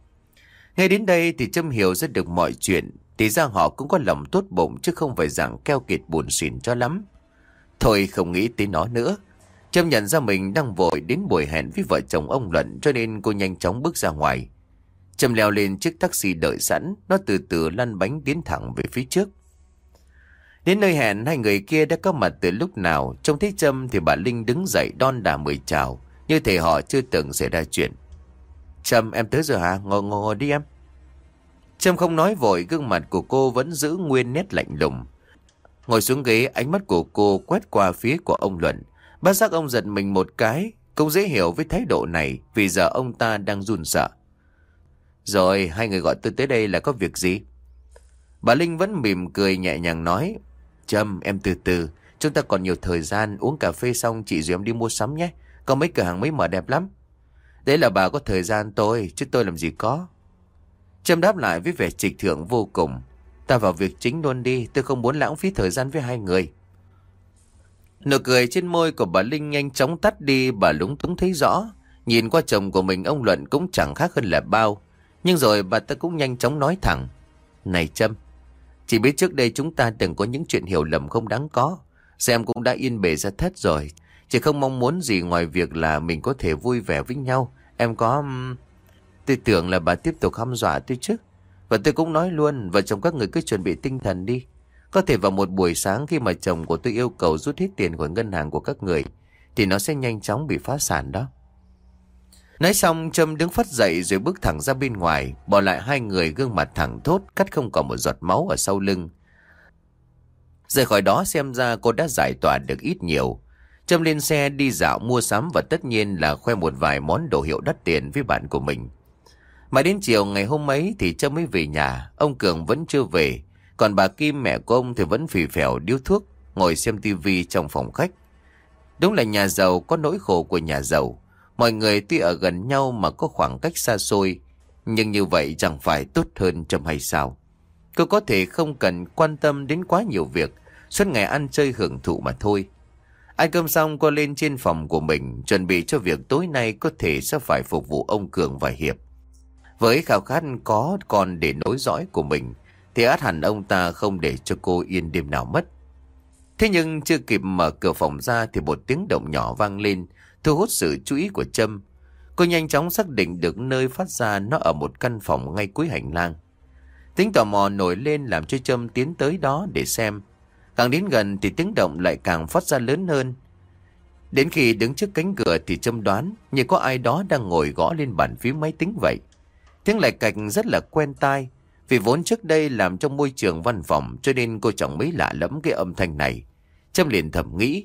Speaker 1: Ngay đến đây thì Trâm hiểu rất được mọi chuyện. Thì ra họ cũng có lòng tốt bụng chứ không phải dạng keo kiệt buồn xỉn cho lắm. Thôi không nghĩ tới nó nữa. Trâm nhận ra mình đang vội đến buổi hẹn với vợ chồng ông Luận, cho nên cô nhanh chóng bước ra ngoài. Trâm leo lên chiếc taxi đợi sẵn, nó từ từ lăn bánh tiến thẳng về phía trước. Đến nơi hẹn, hai người kia đã có mặt từ lúc nào. Trông thấy Trâm thì bà Linh đứng dậy đon đả mời chào, như thể họ chưa từng xảy ra chuyện. Trâm, em tới rồi hả? Ngồi ngồi, ngồi đi em. Trâm không nói vội, gương mặt của cô vẫn giữ nguyên nét lạnh lùng. Ngồi xuống ghế, ánh mắt của cô quét qua phía của ông Luận. Bác giác ông giật mình một cái. Cũng dễ hiểu với thái độ này, vì giờ ông ta đang run sợ. Rồi, hai người gọi tôi tới đây là có việc gì? Bà Linh vẫn mỉm cười nhẹ nhàng nói, Trâm, em từ từ, chúng ta còn nhiều thời gian, uống cà phê xong chị rồi em đi mua sắm nhé. Có mấy cửa hàng mới mở đẹp lắm. Đấy là bà có thời gian tôi, chứ tôi làm gì có. Trâm đáp lại với vẻ trịch thượng vô cùng. Ta vào việc chính luôn đi, tôi không muốn lãng phí thời gian với hai người. Nụ cười trên môi của bà Linh nhanh chóng tắt đi. Bà lúng túng thấy rõ, nhìn qua chồng của mình ông Luận cũng chẳng khác hơn là bao. Nhưng rồi bà ta cũng nhanh chóng nói thẳng, này Trâm, chỉ biết trước đây chúng ta từng có những chuyện hiểu lầm không đáng có. Giờ em cũng đã yên bề ra thất rồi. Chỉ không mong muốn gì ngoài việc là mình có thể vui vẻ với nhau. Em có... Tôi tưởng là bà tiếp tục hăm dọa tôi chứ. Và tôi cũng nói luôn, vợ chồng các người cứ chuẩn bị tinh thần đi. Có thể vào một buổi sáng khi mà chồng của tôi yêu cầu rút hết tiền của ngân hàng của các người, thì nó sẽ nhanh chóng bị phá sản đó. Nói xong Trâm đứng phắt dậy rồi bước thẳng ra bên ngoài, bỏ lại hai người gương mặt thẳng thốt, cắt không còn một giọt máu ở sau lưng. Rời khỏi đó xem ra cô đã giải tỏa được ít nhiều. Trâm lên xe đi dạo mua sắm và tất nhiên là khoe một vài món đồ hiệu đắt tiền với bạn của mình. Mà đến chiều ngày hôm ấy thì Trâm mới về nhà. Ông Cường vẫn chưa về, còn bà Kim mẹ của ông thì vẫn phì phèo điếu thuốc, ngồi xem tivi trong phòng khách. Đúng là nhà giàu có nỗi khổ của nhà giàu. Mọi người tuy ở gần nhau mà có khoảng cách xa xôi, nhưng như vậy chẳng phải tốt hơn Trâm hay sao? Cô có thể không cần quan tâm đến quá nhiều việc, suốt ngày ăn chơi hưởng thụ mà thôi. Ăn cơm xong cô lên trên phòng của mình, chuẩn bị cho việc tối nay có thể sẽ phải phục vụ ông Cường và Hiệp. Với khao khát có con để nối dõi của mình, thì ắt hẳn ông ta không để cho cô yên đêm nào mất. Thế nhưng chưa kịp mở cửa phòng ra thì một tiếng động nhỏ vang lên, thu hút sự chú ý của Trâm. Cô nhanh chóng xác định được nơi phát ra, nó ở một căn phòng ngay cuối hành lang. Tính tò mò nổi lên làm cho Trâm tiến tới đó để xem. Càng đến gần thì tiếng động lại càng phát ra lớn hơn. Đến khi đứng trước cánh cửa thì Trâm đoán như có ai đó đang ngồi gõ lên bàn phím máy tính vậy. Tiếng lạch cạch rất là quen tai, vì vốn trước đây làm trong môi trường văn phòng cho nên cô chẳng mấy lạ lẫm cái âm thanh này. Trâm liền thầm nghĩ,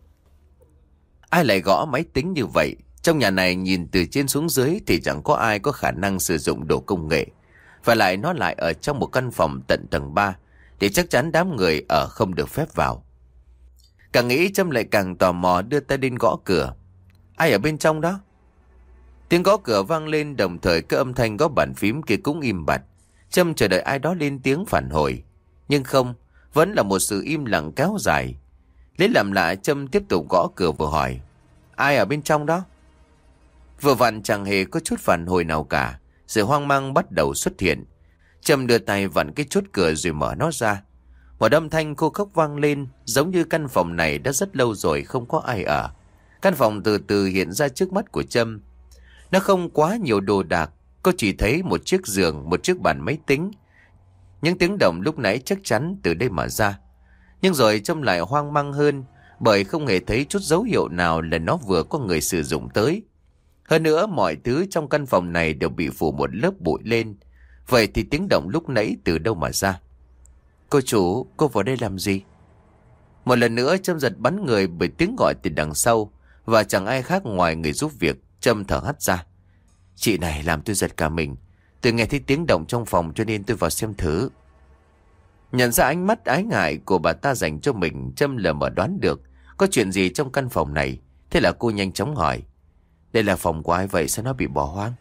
Speaker 1: ai lại gõ máy tính như vậy? Trong nhà này nhìn từ trên xuống dưới thì chẳng có ai có khả năng sử dụng đồ công nghệ. Và lại nó lại ở trong một căn phòng tận tầng ba, thì chắc chắn đám người ở không được phép vào. Càng nghĩ Trâm lại càng tò mò đưa tay đến gõ cửa. Ai ở bên trong đó? Tiếng gõ cửa vang lên, đồng thời cái âm thanh gõ bàn phím kia cũng im bặt. Trâm chờ đợi ai đó lên tiếng phản hồi, nhưng không, vẫn là một sự im lặng kéo dài. Lấy làm lạ, Trâm tiếp tục gõ cửa vừa hỏi, ai ở bên trong đó? Vừa vặn chẳng hề có chút phản hồi nào cả. Sự hoang mang bắt đầu xuất hiện. Trâm đưa tay vặn cái chốt cửa rồi mở nó ra. Một âm thanh khô khốc vang lên, giống như căn phòng này đã rất lâu rồi không có ai ở. Căn phòng từ từ hiện ra trước mắt của Trâm. Nó không quá nhiều đồ đạc, cô chỉ thấy một chiếc giường, một chiếc bàn máy tính. Những tiếng động lúc nãy chắc chắn từ đây mà ra. Nhưng rồi Trâm lại hoang mang hơn, bởi không hề thấy chút dấu hiệu nào là nó vừa có người sử dụng tới. Hơn nữa, mọi thứ trong căn phòng này đều bị phủ một lớp bụi lên. Vậy thì tiếng động lúc nãy từ đâu mà ra? Cô chủ, cô vào đây làm gì? Một lần nữa Trâm giật bắn người bởi tiếng gọi từ đằng sau, và chẳng ai khác ngoài người giúp việc. Trâm thở hắt ra. Chị này làm tôi giật cả mình. Tôi nghe thấy tiếng động trong phòng cho nên tôi vào xem thử. Nhận ra ánh mắt ái ngại của bà ta dành cho mình, Trâm lờ mờ đoán được có chuyện gì trong căn phòng này. Thế là cô nhanh chóng hỏi, đây là phòng của ai vậy, sao nó bị bỏ hoang?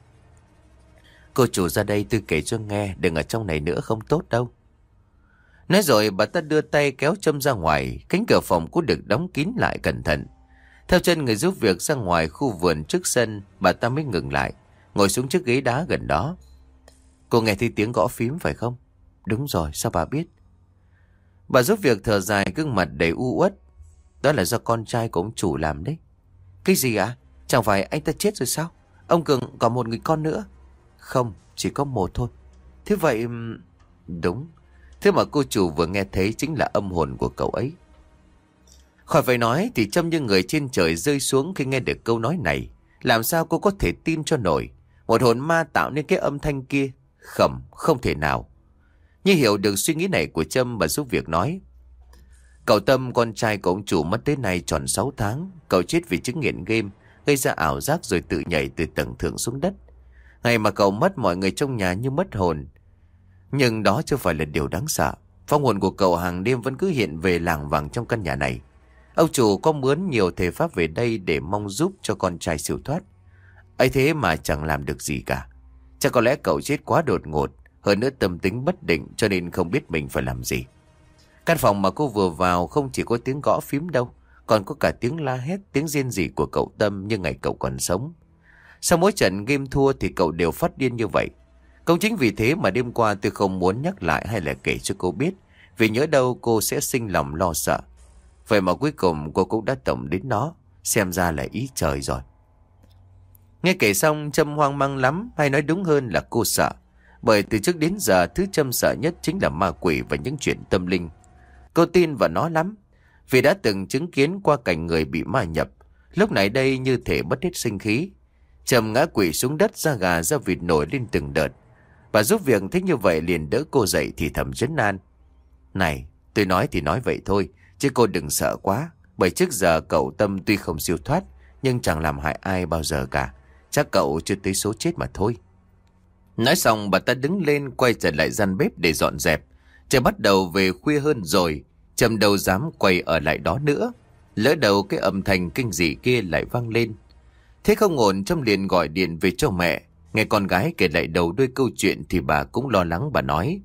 Speaker 1: Cô chủ ra đây tôi kể cho nghe, đừng ở trong này nữa, không tốt đâu. Nói rồi bà ta đưa tay kéo Trâm ra ngoài. Cánh cửa phòng cũng được đóng kín lại cẩn thận. Theo chân người giúp việc ra ngoài khu vườn trước sân, bà ta mới ngừng lại, ngồi xuống chiếc ghế đá gần đó. Cô nghe thấy tiếng gõ phím phải không? Đúng rồi, sao bà biết? Bà giúp việc thở dài, gương mặt đầy u uất. Đó là do con trai của ông chủ làm đấy. Cái gì ạ? À? Chẳng phải anh ta chết rồi sao? Ông Cường có một người con nữa. Không, chỉ có một thôi. Thế vậy... Đúng. Thế mà cô chủ vừa nghe thấy chính là âm hồn của cậu ấy. Khỏi phải nói thì Trâm như người trên trời rơi xuống khi nghe được câu nói này. Làm sao cô có thể tin cho nổi một hồn ma tạo nên cái âm thanh kia? Khẩm, không thể nào. Như hiểu được suy nghĩ này của Trâm, bà giúp việc nói, cậu Tâm, con trai của ông chủ mất tới nay tròn sáu tháng. Cậu chết vì chứng nghiện game, gây ra ảo giác rồi tự nhảy từ tầng thượng xuống đất. Ngày mà cậu mất, mọi người trong nhà như mất hồn. Nhưng đó chưa phải là điều đáng sợ. Phong hồn của cậu hàng đêm vẫn cứ hiện về lảng vảng trong căn nhà này. Ông chủ có mướn nhiều thầy pháp về đây để mong giúp cho con trai siêu thoát. Ấy thế mà chẳng làm được gì cả. Chắc có lẽ cậu chết quá đột ngột, hơn nữa tâm tính bất định cho nên không biết mình phải làm gì. Căn phòng mà cô vừa vào không chỉ có tiếng gõ phím đâu, còn có cả tiếng la hét, tiếng rên rỉ của cậu Tâm như ngày cậu còn sống. Sau mỗi trận game thua thì cậu đều phát điên như vậy. Cũng chính vì thế mà đêm qua tôi không muốn nhắc lại hay là kể cho cô biết, vì nhớ đâu cô sẽ sinh lòng lo sợ. Vậy mà cuối cùng cô cũng đã tổng đến nó, xem ra là ý trời rồi. Nghe kể xong Trâm hoang mang lắm, hay nói đúng hơn là cô sợ. Bởi từ trước đến giờ thứ Trâm sợ nhất chính là ma quỷ và những chuyện tâm linh. Cô tin vào nó lắm, vì đã từng chứng kiến qua cảnh người bị ma nhập. Lúc này đây như thể mất hết sinh khí. Trâm ngã quỵ xuống đất, da gà da vịt nổi lên từng đợt. Bà giúp việc thích như vậy liền đỡ cô dậy thì thầm trấn an. Này, tôi nói thì nói vậy thôi, chứ cô đừng sợ quá. Bởi trước giờ cậu Tâm tuy không siêu thoát, nhưng chẳng làm hại ai bao giờ cả. Chắc cậu chưa tới số chết mà thôi. Nói xong bà ta đứng lên quay trở lại gian bếp để dọn dẹp. Trời bắt đầu về khuya hơn rồi, Trâm đâu dám quay ở lại đó nữa. Lỡ đầu cái âm thanh kinh dị kia lại vang lên. Thế không ổn, Trâm liền gọi điện về cho mẹ. Nghe con gái kể lại đầu đuôi câu chuyện thì bà cũng lo lắng. Bà nói,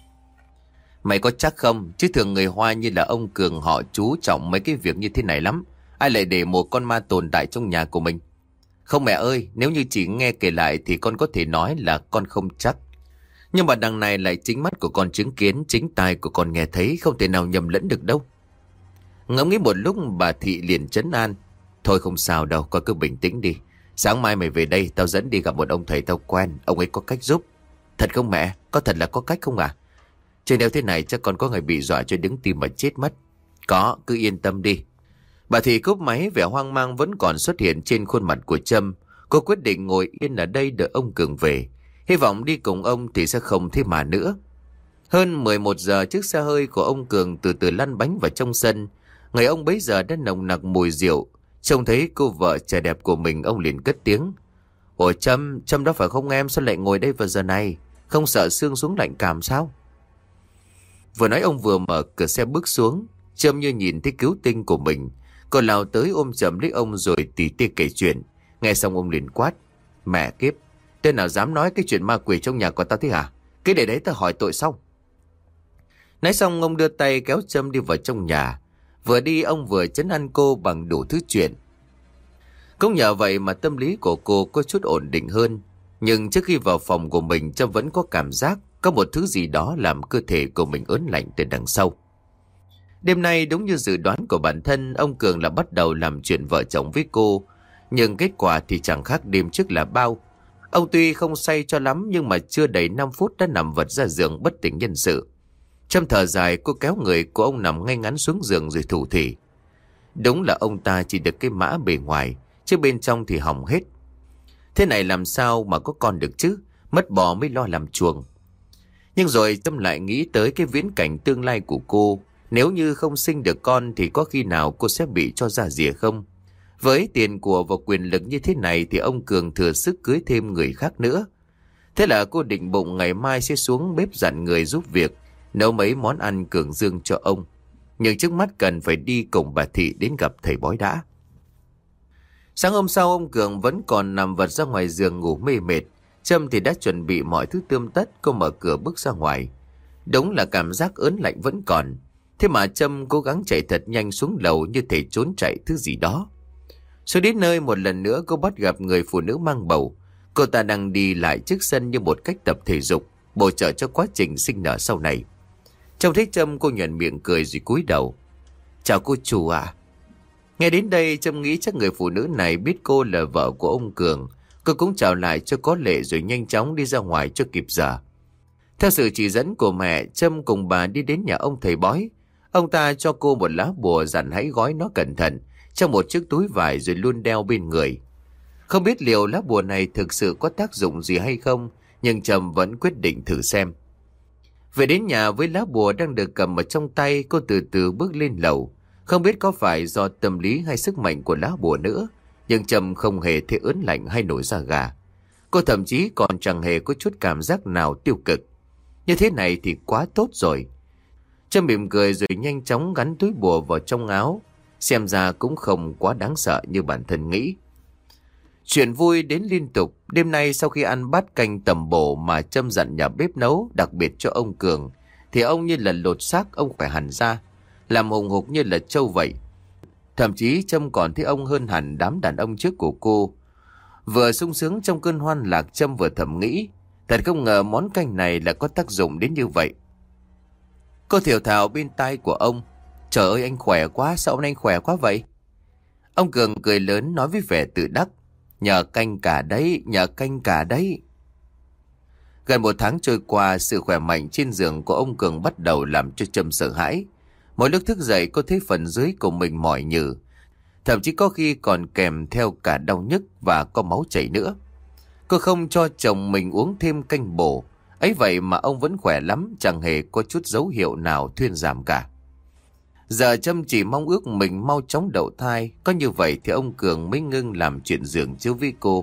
Speaker 1: mày có chắc không? Chứ thường người Hoa như là ông Cường họ chú trọng mấy cái việc như thế này lắm. Ai lại để một con ma tồn tại trong nhà của mình? Không mẹ ơi, nếu như chỉ nghe kể lại thì con có thể nói là con không chắc. Nhưng mà đằng này lại chính mắt của con chứng kiến, chính tai của con nghe thấy, không thể nào nhầm lẫn được đâu. Ngẫm nghĩ một lúc bà Thị liền trấn an. Thôi không sao đâu, con cứ bình tĩnh đi. Sáng mai mày về đây, tao dẫn đi gặp một ông thầy tao quen, ông ấy có cách giúp. Thật không mẹ? Có thật là có cách không à? Chứ nếu thế này chắc con có người bị dọa cho đứng tim mà chết mất. Có, cứ yên tâm đi. Bà Thị cúp máy, vẻ hoang mang vẫn còn xuất hiện trên khuôn mặt của Trâm. Cô quyết định ngồi yên ở đây đợi ông Cường về. Hy vọng đi cùng ông thì sẽ không thấy mà nữa. Hơn mười một giờ, chiếc xe hơi của ông Cường từ từ lăn bánh vào trong sân. Người ông bấy giờ đã nồng nặc mùi rượu. Trông thấy cô vợ trẻ đẹp của mình, ông liền cất tiếng. Ủa Trâm, Trâm đó phải không em? Sao lại ngồi đây vào giờ này? Không sợ xương xuống lạnh cảm sao? Vừa nói ông vừa mở cửa xe bước xuống. Trâm như nhìn thấy cứu tinh của mình. Cô lao tới ôm chầm lấy ông rồi tỉ tê kể chuyện. Nghe xong ông liền quát. Mẹ kiếp, tên nào dám nói cái chuyện ma quỷ trong nhà của tao thế hả? Cái để đấy tao hỏi tội sau. Nói xong ông đưa tay kéo Trâm đi vào trong nhà. Vừa đi ông vừa trấn an cô bằng đủ thứ chuyện. Cũng nhờ vậy mà tâm lý của cô có chút ổn định hơn. Nhưng trước khi vào phòng của mình, Trâm vẫn có cảm giác có một thứ gì đó làm cơ thể của mình ớn lạnh từ đằng sau. Đêm nay đúng như dự đoán của bản thân, ông Cường là bắt đầu làm chuyện vợ chồng với cô. Nhưng kết quả thì chẳng khác đêm trước là bao. Ông tuy không say cho lắm nhưng mà chưa đầy năm phút đã nằm vật ra giường bất tỉnh nhân sự. Trâm thở dài, cô kéo người của ông nằm ngay ngắn xuống giường rồi thủ thỉ. Đúng là ông ta chỉ được cái mã bề ngoài, chứ bên trong thì hỏng hết. Thế này làm sao mà có con được chứ? Mất bò mới lo làm chuồng. Nhưng rồi Trâm lại nghĩ tới cái viễn cảnh tương lai của cô. Nếu như không sinh được con thì có khi nào cô sẽ bị cho ra rìa không? Với tiền của và quyền lực như thế này thì ông Cường thừa sức cưới thêm người khác nữa. Thế là cô định bụng ngày mai sẽ xuống bếp dặn người giúp việc, nấu mấy món ăn cường dương cho ông. Nhưng trước mắt cần phải đi cùng bà Thị đến gặp thầy bói đã. Sáng hôm sau ông Cường vẫn còn nằm vật ra ngoài giường ngủ mê mệt. Trâm thì đã chuẩn bị mọi thứ tươm tất, cô mở cửa bước ra ngoài. Đúng là cảm giác ớn lạnh vẫn còn. Thế mà Trâm cố gắng chạy thật nhanh xuống lầu như thể trốn chạy thứ gì đó. Xuống đến nơi một lần nữa cô bắt gặp người phụ nữ mang bầu. Cô ta đang đi lại trước sân như một cách tập thể dục, bổ trợ cho quá trình sinh nở sau này. Trông thấy Trâm, cô nhoẻn miệng cười rồi cúi đầu. Chào cô chủ ạ. Nghe đến đây Trâm nghĩ chắc người phụ nữ này biết cô là vợ của ông Cường. Cô cũng chào lại cho có lệ rồi nhanh chóng đi ra ngoài cho kịp giờ. Theo sự chỉ dẫn của mẹ, Trâm cùng bà đi đến nhà ông thầy bói. Ông ta cho cô một lá bùa dặn hãy gói nó cẩn thận trong một chiếc túi vải rồi luôn đeo bên người. Không biết liệu lá bùa này thực sự có tác dụng gì hay không, nhưng Trâm vẫn quyết định thử xem. Về đến nhà với lá bùa đang được cầm ở trong tay, cô từ từ bước lên lầu. Không biết có phải do tâm lý hay sức mạnh của lá bùa nữa, nhưng Trâm không hề thấy ớn lạnh hay nổi da gà. Cô thậm chí còn chẳng hề có chút cảm giác nào tiêu cực. Như thế này thì quá tốt rồi. Trâm mỉm cười rồi nhanh chóng gắn túi bùa vào trong áo. Xem ra cũng không quá đáng sợ như bản thân nghĩ. Chuyện vui đến liên tục. Đêm nay sau khi ăn bát canh tầm bổ mà Trâm dặn nhà bếp nấu đặc biệt cho ông Cường, thì ông như là lột xác ông khỏe hẳn ra, làm hùng hục như là trâu vậy. Thậm chí Trâm còn thấy ông hơn hẳn đám đàn ông trước của cô. Vừa sung sướng trong cơn hoan lạc, Trâm vừa thầm nghĩ, thật không ngờ món canh này là có tác dụng đến như vậy. Cô thều thào bên tai của ông, trời ơi anh khỏe quá, sao ông anh khỏe quá vậy? Ông Cường cười lớn nói với vẻ tự đắc, nhờ canh cả đấy, nhờ canh cả đấy. Gần một tháng trôi qua, sự khỏe mạnh trên giường của ông Cường bắt đầu làm cho Trâm sợ hãi. Mỗi lúc thức dậy cô thấy phần dưới của mình mỏi nhừ, thậm chí có khi còn kèm theo cả đau nhức và có máu chảy nữa. Cô không cho chồng mình uống thêm canh bổ, ấy vậy mà ông vẫn khỏe lắm, chẳng hề có chút dấu hiệu nào thuyên giảm cả. Giờ Trâm chỉ mong ước mình mau chóng đậu thai, có như vậy thì ông Cường mới ngưng làm chuyện giường chiếu với cô.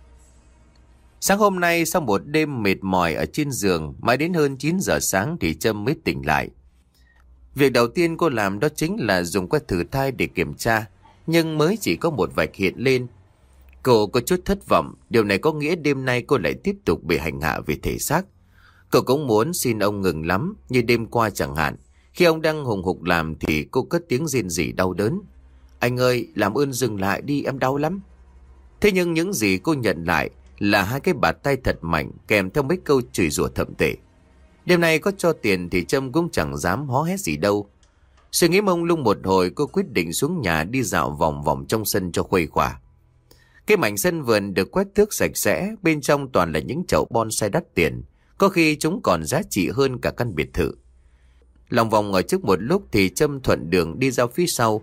Speaker 1: Sáng hôm nay sau một đêm mệt mỏi ở trên giường, mãi đến hơn chín giờ sáng thì Trâm mới tỉnh lại. Việc đầu tiên cô làm đó chính là dùng que thử thai để kiểm tra, nhưng mới chỉ có một vạch hiện lên. Cô có chút thất vọng, điều này có nghĩa đêm nay cô lại tiếp tục bị hành hạ về thể xác. Cô cũng muốn xin ông ngừng lắm, như đêm qua chẳng hạn. Khi ông đang hùng hục làm thì cô cất tiếng rên rỉ đau đớn. Anh ơi, làm ơn dừng lại đi, em đau lắm. Thế nhưng những gì cô nhận lại là hai cái bạt tay thật mạnh kèm theo mấy câu chửi rủa thậm tệ. Đêm nay có cho tiền thì Trâm cũng chẳng dám hó hét gì đâu. Suy nghĩ mông lung một hồi, cô quyết định xuống nhà đi dạo vòng vòng trong sân cho khuây khỏa. Cái mảnh sân vườn được quét tước sạch sẽ, bên trong toàn là những chậu bonsai đắt tiền, có khi chúng còn giá trị hơn cả căn biệt thự. Lòng vòng ở trước một lúc thì Trâm thuận đường đi ra phía sau.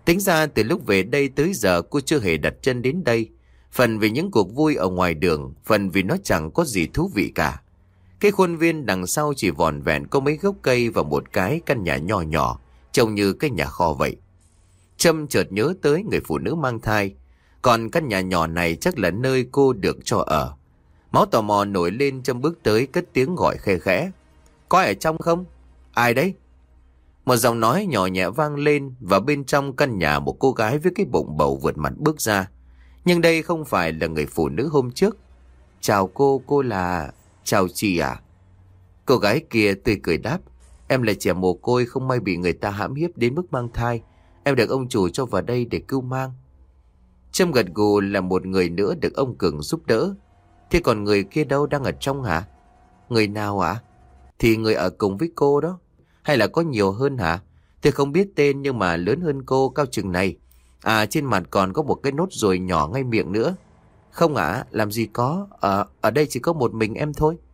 Speaker 1: Tính ra từ lúc về đây tới giờ cô chưa hề đặt chân đến đây. Phần vì những cuộc vui ở ngoài đường, phần vì nó chẳng có gì thú vị cả. Cái khuôn viên đằng sau chỉ vỏn vẹn có mấy gốc cây và một cái căn nhà nhỏ nhỏ, trông như cái nhà kho vậy. Trâm chợt nhớ tới người phụ nữ mang thai. Còn căn nhà nhỏ này chắc là nơi cô được cho ở. Máu tò mò nổi lên, Trâm bước tới cất tiếng gọi khe khẽ. Có ai ở trong không? Ai đấy? Một giọng nói nhỏ nhẹ vang lên và bên trong căn nhà một cô gái với cái bụng bầu vượt mặt bước ra. Nhưng đây không phải là người phụ nữ hôm trước. Chào cô, cô là... Chào chị à? Cô gái kia tươi cười đáp. Em là trẻ mồ côi không may bị người ta hãm hiếp đến mức mang thai. Em được ông chủ cho vào đây để cưu mang. Trâm gật gù, là một người nữa được ông Cường giúp đỡ. Thế còn người kia đâu, đang ở trong hả? Người nào ạ? Thì người ở cùng với cô đó. Hay là có nhiều hơn hả? Tôi không biết tên nhưng mà lớn hơn cô, cao chừng này. À, trên mặt còn có một cái nốt ruồi nhỏ ngay miệng nữa. Không ạ, làm gì có. À, ở đây chỉ có một mình em thôi.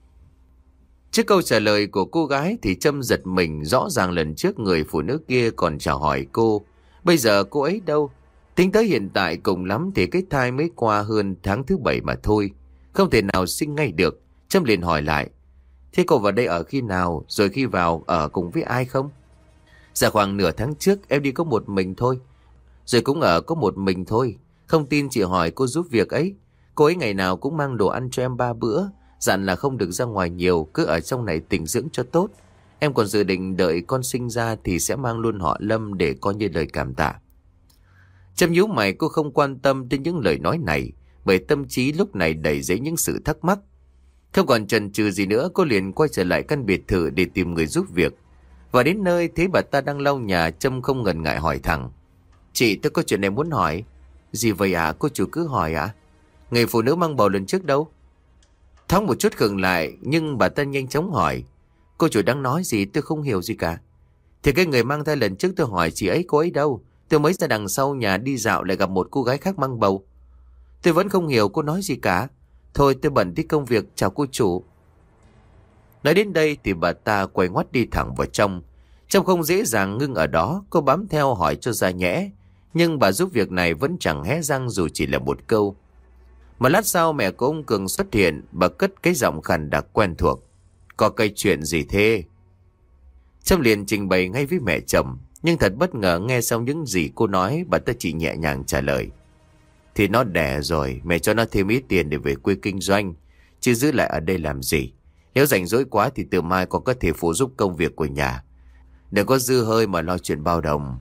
Speaker 1: Trước câu trả lời của cô gái thì Trâm giật mình. Rõ ràng lần trước người phụ nữ kia còn chào hỏi cô. Bây giờ cô ấy đâu? Tính tới hiện tại cùng lắm thì cái thai mới qua hơn tháng thứ bảy mà thôi. Không thể nào sinh ngay được. Trâm liền hỏi lại. Thế cô vào đây ở khi nào? Rồi khi vào ở cùng với ai không? Dạ khoảng nửa tháng trước em đi có một mình thôi. Rồi cũng ở có một mình thôi. Không tin chị hỏi cô giúp việc ấy. Cô ấy ngày nào cũng mang đồ ăn cho em ba bữa. Dặn là không được ra ngoài nhiều, cứ ở trong này tĩnh dưỡng cho tốt. Em còn dự định đợi con sinh ra thì sẽ mang luôn họ Lâm để coi như lời cảm tạ. Trâm nhíu mày, cô không quan tâm đến những lời nói này, bởi tâm trí lúc này đầy dẫy những sự thắc mắc. Không còn chần chừ gì nữa, cô liền quay trở lại căn biệt thự để tìm người giúp việc. Và đến nơi thấy bà ta đang lau nhà, Trâm không ngần ngại hỏi thẳng. Chị, tôi có chuyện này muốn hỏi. Gì vậy ạ? À? Cô chủ cứ hỏi ạ. À? Người phụ nữ mang bầu lần trước đâu? Thoáng một chút khựng lại, nhưng bà ta nhanh chóng hỏi. Cô chủ đang nói gì, tôi không hiểu gì cả. Thì cái người mang thai lần trước tôi hỏi chị ấy, cô ấy đâu? Tôi mới ra đằng sau nhà đi dạo lại gặp một cô gái khác mang bầu. Tôi vẫn không hiểu cô nói gì cả. Thôi tôi bận đi công việc, chào cô chủ. Nói đến đây thì bà ta quay ngoắt đi thẳng vào trong. Trông không dễ dàng ngưng ở đó, cô bám theo hỏi cho ra nhẽ. Nhưng bà giúp việc này vẫn chẳng hé răng dù chỉ là một câu. Một lát sau mẹ của ông Cường xuất hiện, bà cất cái giọng khàn đặc quen thuộc. Có cái chuyện gì thế? Trâm liền trình bày ngay với mẹ chồng. Nhưng thật bất ngờ nghe xong những gì cô nói, bà ta chỉ nhẹ nhàng trả lời. Thì nó đẻ rồi, mẹ cho nó thêm ít tiền để về quê kinh doanh. Chứ giữ lại ở đây làm gì? Nếu rảnh rỗi quá thì từ mai còn có thể phụ giúp công việc của nhà. Đừng có dư hơi mà lo chuyện bao đồng.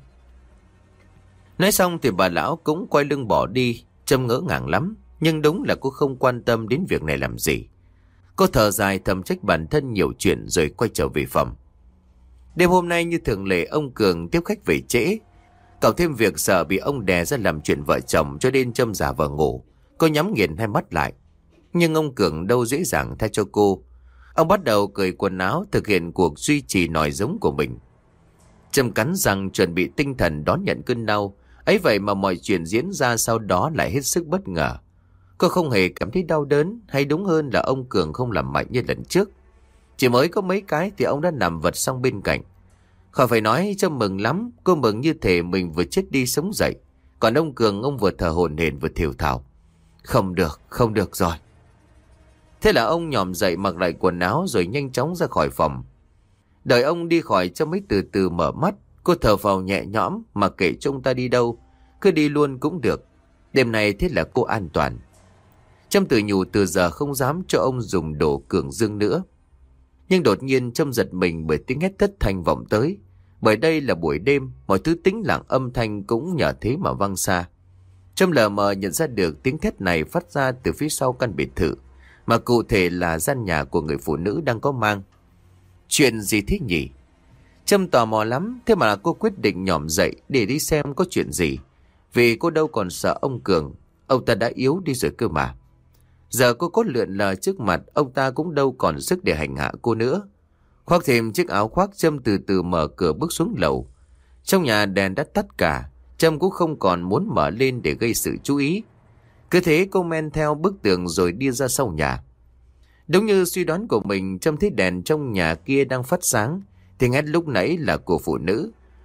Speaker 1: Nói xong thì bà lão cũng quay lưng bỏ đi. Trâm ngỡ ngàng lắm. Nhưng đúng là cô không quan tâm đến việc này làm gì. Cô thở dài thầm trách bản thân nhiều chuyện rồi quay trở về phòng. Đêm hôm nay như thường lệ, ông Cường tiếp khách về trễ. Cộng thêm việc sợ bị ông đè ra làm chuyện vợ chồng cho nên Trâm giả vờ ngủ. Cô nhắm nghiền hai mắt lại. Nhưng ông Cường đâu dễ dàng tha cho cô. Ông bắt đầu cởi quần áo, thực hiện cuộc duy trì nòi giống của mình. Trâm cắn răng chuẩn bị tinh thần đón nhận cơn đau. Ấy vậy mà mọi chuyện diễn ra sau đó lại hết sức bất ngờ. Cô không hề cảm thấy đau đớn, hay đúng hơn là ông Cường không làm mạnh như lần trước. Chỉ mới có mấy cái thì ông đã nằm vật sang bên cạnh. Khỏi phải nói, Trâm mừng lắm. Cô mừng như thể mình vừa chết đi sống dậy. Còn ông Cường, ông vừa thở hổn hển vừa thều thào. Không được, không được rồi. Thế là ông nhòm dậy mặc lại quần áo rồi nhanh chóng ra khỏi phòng. Đợi ông đi khỏi, Trâm mới từ từ mở mắt. Cô thở phào nhẹ nhõm, mà kể trông ta đi đâu, cứ đi luôn cũng được. Đêm này thế là cô an toàn. Trâm tự nhủ từ giờ không dám cho ông dùng đồ cường dương nữa. Nhưng đột nhiên Trâm giật mình bởi tiếng hét thất thanh vọng tới. Bởi đây là buổi đêm, mọi thứ tĩnh lặng, âm thanh cũng nhờ thế mà vang xa. Trâm lờ mờ nhận ra được tiếng thét này phát ra từ phía sau căn biệt thự, mà cụ thể là gian nhà của người phụ nữ đang có mang. Chuyện gì thế nhỉ? Trâm tò mò lắm, thế mà cô quyết định nhỏm dậy để đi xem có chuyện gì. Vì cô đâu còn sợ ông Cường, ông ta đã yếu đi rồi cơ mà. Giờ cô có lượn lờ trước mặt, ông ta cũng đâu còn sức để hành hạ cô nữa. Khoác thêm chiếc áo khoác, Trâm từ từ mở cửa bước xuống lầu. Trong nhà đèn đã tắt cả, Trâm cũng không còn muốn mở lên để gây sự chú ý. Cứ thế cô men theo bức tường rồi đi ra sau nhà. Đúng như suy đoán của mình, Trâm thấy đèn trong nhà kia đang phát sáng, thì hét lúc nãy là của phụ nữ.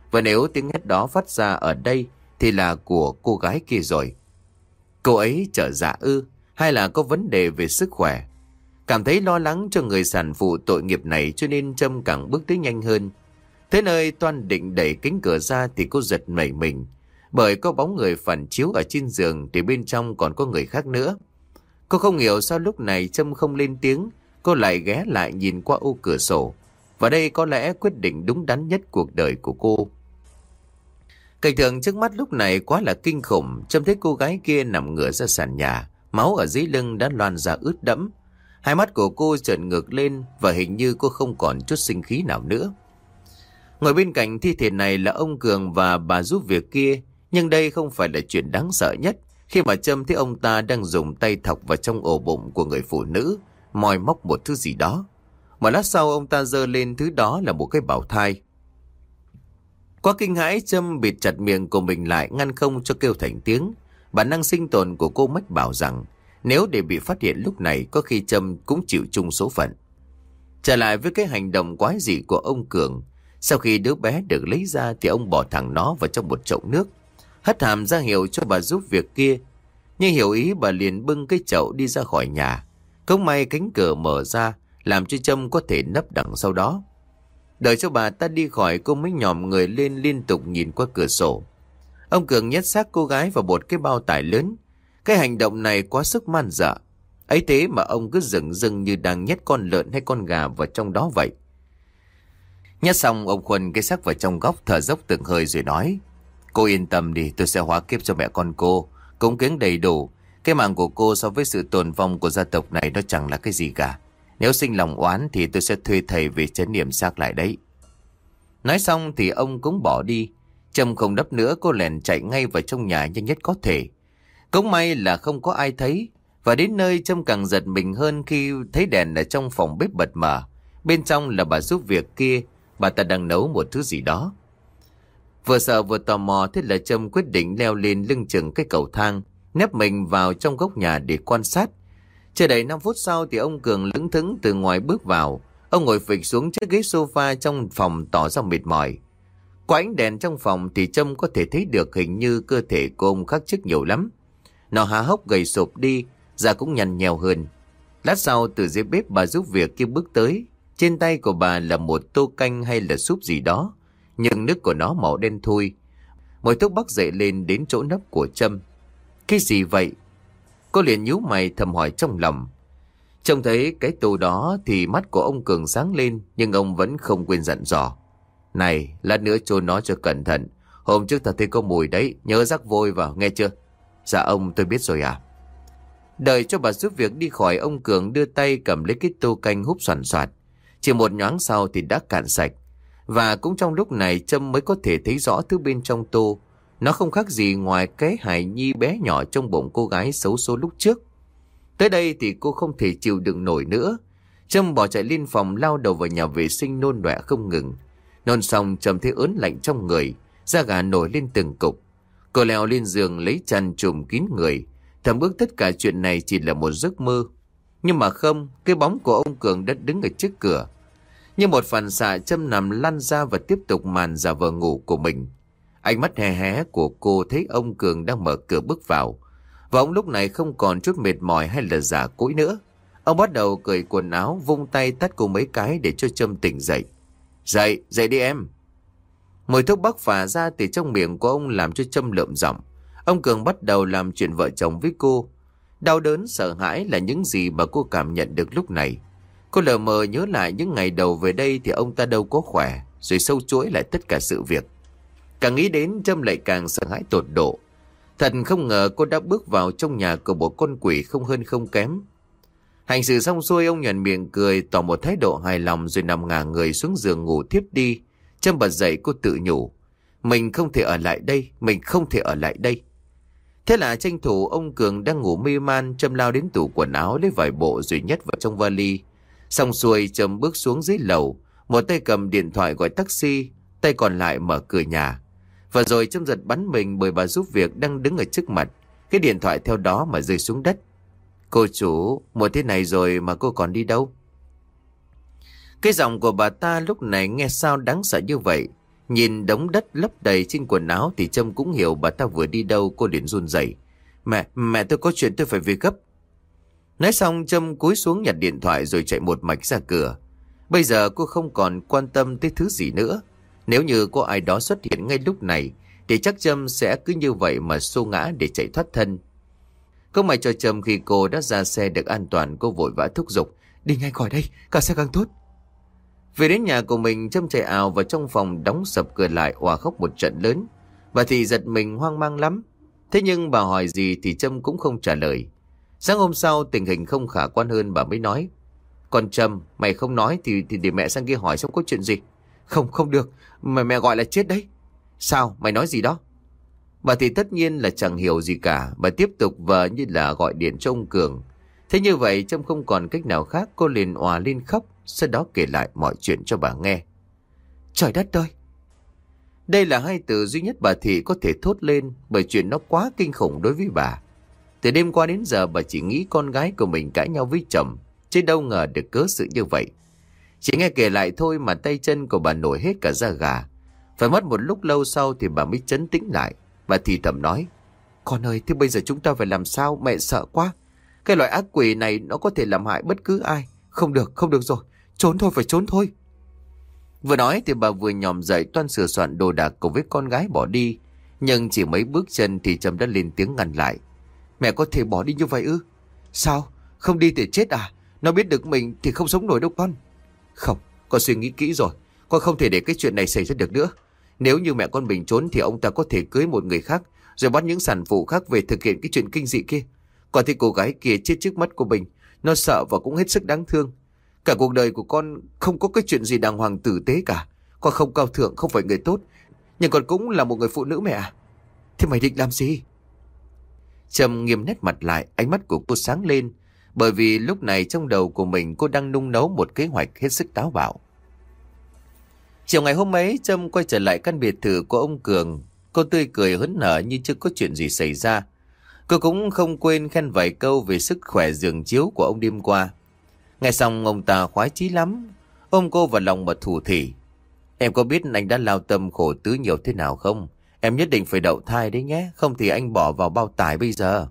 Speaker 1: Và nếu tiếng hét đó phát ra ở đây thì là của cô gái kia rồi. Cô ấy trở dạ ư, hay là có vấn đề về sức khỏe? Cảm thấy lo lắng cho người sản phụ tội nghiệp này cho nên Trâm càng bước tới nhanh hơn. Thế nơi Toan định đẩy cánh cửa ra thì cô giật nảy mình, bởi có bóng người phản chiếu ở trên giường thì bên trong còn có người khác nữa. Cô không hiểu sao lúc này Trâm không lên tiếng, cô lại ghé lại nhìn qua ô cửa sổ. Và đây có lẽ quyết định đúng đắn nhất cuộc đời của cô. Cảnh tượng trước mắt lúc này quá là kinh khủng. Trông thấy cô gái kia nằm ngửa ra sàn nhà, máu ở dưới lưng đã loàn ra ướt đẫm. Hai mắt của cô trợn ngược lên và hình như cô không còn chút sinh khí nào nữa. Ngồi bên cạnh thi thể này là ông Cường và bà giúp việc kia. Nhưng đây không phải là chuyện đáng sợ nhất, khi mà Trâm thấy ông ta đang dùng tay thọc vào trong ổ bụng của người phụ nữ, moi móc một thứ gì đó. Một lát sau ông ta giơ lên thứ đó là một cái bào thai. Quá kinh hãi, Trâm bịt chặt miệng của mình lại, ngăn không cho kêu thành tiếng. Bản năng sinh tồn của cô mách bảo rằng nếu để bị phát hiện lúc này, có khi Trâm cũng chịu chung số phận. Trở lại với cái hành động quái dị của ông Cường, sau khi đứa bé được lấy ra thì ông bỏ thẳng nó vào trong một chậu nước, hất hàm ra hiệu cho bà giúp việc kia. Nhưng hiểu ý, bà liền bưng cái chậu đi ra khỏi nhà. Không may cánh cửa mở ra, làm cho Trâm có thể nấp đằng sau đó. Đợi cho bà ta đi khỏi, cô mới nhòm người lên liên tục nhìn qua cửa sổ. Ông Cường nhét xác cô gái vào một cái bao tải lớn. Cái hành động này quá sức man dợ. Ấy thế mà ông cứ dửng dưng như đang nhét con lợn hay con gà vào trong đó vậy. Nhét xong, ông khuân cái xác vào trong góc, thở dốc từng hơi rồi nói: Cô yên tâm đi, tôi sẽ hóa kiếp cho mẹ con cô, cúng kiến đầy đủ. Cái mạng của cô so với sự tồn vong của gia tộc này nó chẳng là cái gì cả. Nếu sinh lòng oán thì tôi sẽ thuê thầy về trấn yểm xác lại đấy. Nói xong thì ông cũng bỏ đi. Trâm không đắp nữa, cô lèn chạy ngay vào trong nhà nhanh nhất có thể. Cũng may là không có ai thấy. Và đến nơi Trâm càng giật mình hơn khi thấy đèn ở trong phòng bếp bật mở. Bên trong là bà giúp việc kia, bà ta đang nấu một thứ gì đó. Vừa sợ vừa tò mò, thế là Trâm quyết định leo lên lưng chừng cái cầu thang, nép mình vào trong góc nhà để quan sát. Chưa đầy năm phút sau thì ông Cường lững thững từ ngoài bước vào. Ông ngồi phịch xuống chiếc ghế sofa trong phòng tỏ ra mệt mỏi. Qua ánh đèn trong phòng thì Trâm có thể thấy được hình như cơ thể của ông khác trước nhiều lắm. Nó há hốc gầy sụp đi, da cũng nhăn nhèo hơn. Lát sau từ dưới bếp bà giúp việc kia bước tới. Trên tay của bà là một tô canh hay là súp gì đó, nhưng nước của nó màu đen thui. Mùi thuốc bắc dậy lên đến chỗ nấp của Trâm. Cái gì vậy? Cô liền nhíu mày thầm hỏi trong lòng. Trông thấy cái tô đó thì mắt của ông Cường sáng lên, nhưng ông vẫn không quên dặn dò: Này, lát nữa chôn nó cho cẩn thận. Hôm trước ta thấy có mùi đấy, nhớ rắc vôi vào, nghe chưa? Dạ ông, tôi biết rồi à. Đợi cho bà giúp việc đi khỏi, ông Cường đưa tay cầm lấy cái tô canh húp xoàn xoạt. Chỉ một nhoáng sau thì đã cạn sạch. Và cũng trong lúc này Trâm mới có thể thấy rõ thứ bên trong tô. Nó không khác gì ngoài cái hài nhi bé nhỏ trong bụng cô gái xấu số lúc trước. Tới đây thì cô không thể chịu đựng nổi nữa. Trâm bỏ chạy lên phòng, lao đầu vào nhà vệ sinh nôn đọe không ngừng. Nôn xong Trâm thấy ớn lạnh trong người, da gà nổi lên từng cục. Cô leo lên giường lấy chăn trùm kín người, thầm ước tất cả chuyện này chỉ là một giấc mơ. Nhưng mà không, cái bóng của ông Cường đã đứng ở trước cửa. Như một phản xạ, Trâm nằm lăn ra và tiếp tục màn giả vờ ngủ của mình. Ánh mắt hé hé của cô thấy ông Cường đang mở cửa bước vào. Và ông lúc này không còn chút mệt mỏi hay là giả cỗi nữa. Ông bắt đầu cởi quần áo, vung tay tát cô mấy cái để cho Trâm tỉnh dậy. Dậy, dậy đi em. Mùi thuốc bắc phả ra từ trong miệng của ông làm cho Trâm lợm giọng. Ông Cường bắt đầu làm chuyện vợ chồng với cô. Đau đớn, sợ hãi là những gì mà cô cảm nhận được lúc này. Cô lờ mờ nhớ lại những ngày đầu về đây thì ông ta đâu có khỏe, rồi sâu chuỗi lại tất cả sự việc. Càng nghĩ đến Trâm lại càng sợ hãi tột độ. Thật không ngờ cô đã bước vào trong nhà của một con quỷ không hơn không kém. Hành sự xong xuôi, ông nhoẻn miệng cười tỏ một thái độ hài lòng rồi nằm ngả người xuống giường ngủ thiếp đi. Trâm bật dậy, cô tự nhủ: Mình không thể ở lại đây, mình không thể ở lại đây. Thế là tranh thủ ông Cường đang ngủ mê man, Trâm lao đến tủ quần áo lấy vài bộ rồi nhét vào trong vali. Xong xuôi Trâm bước xuống dưới lầu, một tay cầm điện thoại gọi taxi, tay còn lại mở cửa nhà. Và rồi Trâm giật bắn mình bởi bà giúp việc đang đứng ở trước mặt. Cái điện thoại theo đó mà rơi xuống đất. Cô chủ, một thế này rồi mà cô còn đi đâu? Cái giọng của bà ta lúc này nghe sao đáng sợ như vậy. Nhìn đống đất lấp đầy trên quần áo thì Trâm cũng hiểu bà ta vừa đi đâu. Cô liền run rẩy. Mẹ, mẹ tôi có chuyện tôi phải về gấp. Nói xong Trâm cúi xuống nhặt điện thoại rồi chạy một mạch ra cửa. Bây giờ cô không còn quan tâm tới thứ gì nữa. Nếu như có ai đó xuất hiện ngay lúc này thì chắc Trâm sẽ cứ như vậy mà xô ngã để chạy thoát thân. Không may cho Trâm khi cô đã ra xe được an toàn, cô vội vã thúc giục. Đi ngay khỏi đây, càng xe càng tốt. Về đến nhà của mình, Trâm chạy ào vào trong phòng, đóng sập cửa lại, òa khóc một trận lớn. Bà thì giật mình hoang mang lắm. Thế nhưng bà hỏi gì thì Trâm cũng không trả lời. Sáng hôm sau tình hình không khả quan hơn, bà mới nói. Còn Trâm, mày không nói thì, thì để mẹ sang kia hỏi xem có chuyện gì. Không, không được, mà mẹ gọi là chết đấy. Sao, mày nói gì đó? Bà thì tất nhiên là chẳng hiểu gì cả. Bà tiếp tục vờ như là gọi điện cho ông Cường. Thế như vậy Trâm không còn cách nào khác, cô liền òa lên khóc. Sau đó kể lại mọi chuyện cho bà nghe. Trời đất ơi! Đây là hai từ duy nhất bà Thị có thể thốt lên, bởi chuyện nó quá kinh khủng đối với bà. Từ đêm qua đến giờ bà chỉ nghĩ con gái của mình cãi nhau với chồng, chứ đâu ngờ được cớ sự như vậy. Chỉ nghe kể lại thôi mà tay chân của bà nổi hết cả da gà. Phải mất một lúc lâu sau thì bà mới trấn tĩnh lại. Bà thì thầm nói. Con ơi, thế bây giờ chúng ta phải làm sao? Mẹ sợ quá. Cái loại ác quỷ này nó có thể làm hại bất cứ ai. Không được, không được rồi. Trốn thôi, phải trốn thôi. Vừa nói thì bà vừa nhòm dậy toan sửa soạn đồ đạc cùng với con gái bỏ đi. Nhưng chỉ mấy bước chân thì Trâm đã lên tiếng ngăn lại. Mẹ có thể bỏ đi như vậy ư? Sao? Không đi thì chết à? Nó biết được mình thì không sống nổi đâu con. Không, con suy nghĩ kỹ rồi. Con không thể để cái chuyện này xảy ra được nữa. Nếu như mẹ con mình trốn thì ông ta có thể cưới một người khác, rồi bắt những sản phụ khác về thực hiện cái chuyện kinh dị kia. Còn thì cô gái kia chết trước mắt của mình, nó sợ và cũng hết sức đáng thương. Cả cuộc đời của con không có cái chuyện gì đàng hoàng tử tế cả. Con không cao thượng, không phải người tốt, nhưng con cũng là một người phụ nữ mẹ à. Thế mày định làm gì? Trâm nghiêm nét mặt lại, ánh mắt của cô sáng lên. Bởi vì lúc này trong đầu của mình cô đang nung nấu một kế hoạch hết sức táo bạo. Chiều ngày hôm ấy, Trâm quay trở lại căn biệt thự của ông Cường. Cô tươi cười hớn hở như chưa có chuyện gì xảy ra. Cô cũng không quên khen vài câu về sức khỏe giường chiếu của ông đêm qua. Nghe xong ông ta khoái chí lắm, ôm cô vào lòng mà thủ thỉ. Em có biết anh đã lao tâm khổ tứ nhiều thế nào không? Em nhất định phải đậu thai đấy nhé, không thì anh bỏ vào bao tải bây giờ.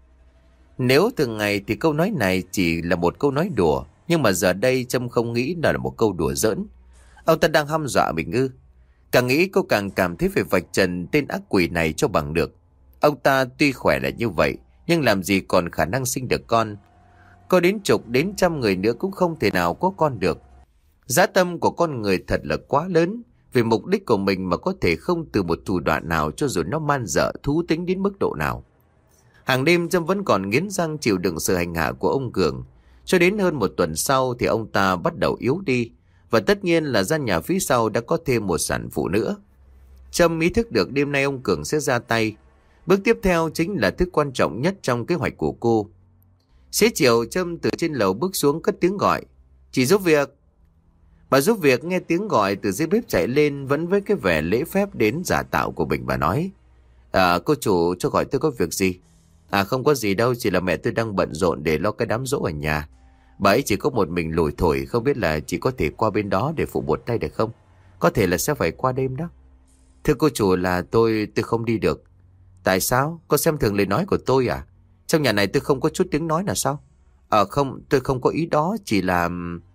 Speaker 1: Nếu thường ngày thì câu nói này chỉ là một câu nói đùa, nhưng mà giờ đây Trâm không nghĩ đó là một câu đùa giỡn. Ông ta đang hăm dọa mình ư? Càng nghĩ cô càng cảm thấy phải vạch trần tên ác quỷ này cho bằng được. Ông ta tuy khỏe là như vậy, nhưng làm gì còn khả năng sinh được con. Có đến chục đến trăm người nữa cũng không thể nào có con được. Dã tâm của con người thật là quá lớn. Vì mục đích của mình mà có thể không từ một thủ đoạn nào, cho dù nó man dợ thú tính đến mức độ nào. Hàng đêm Trâm vẫn còn nghiến răng chịu đựng sự hành hạ của ông Cường. Cho đến hơn một tuần sau thì ông ta bắt đầu yếu đi. Và tất nhiên là gian nhà phía sau đã có thêm một sản phụ nữa. Trâm ý thức được đêm nay ông Cường sẽ ra tay. Bước tiếp theo chính là thứ quan trọng nhất trong kế hoạch của cô. Xế chiều Trâm từ trên lầu bước xuống cất tiếng gọi. Chị giúp việc. Bà giúp việc nghe tiếng gọi từ dưới bếp chạy lên, vẫn với cái vẻ lễ phép đến giả tạo của mình, bà nói. À, cô chủ cho gọi tôi có việc gì? À, không có gì đâu, chỉ là mẹ tôi đang bận rộn để lo cái đám giỗ ở nhà. Bà ấy chỉ có một mình lủi thổi, không biết là chị có thể qua bên đó để phụ một tay được không? Có thể là sẽ phải qua đêm đó. Thưa cô chủ là tôi tôi không đi được. Tại sao? Cô xem thường lời nói của tôi à? Trong nhà này tôi không có chút tiếng nói là sao? À không, tôi không có ý đó, chỉ là...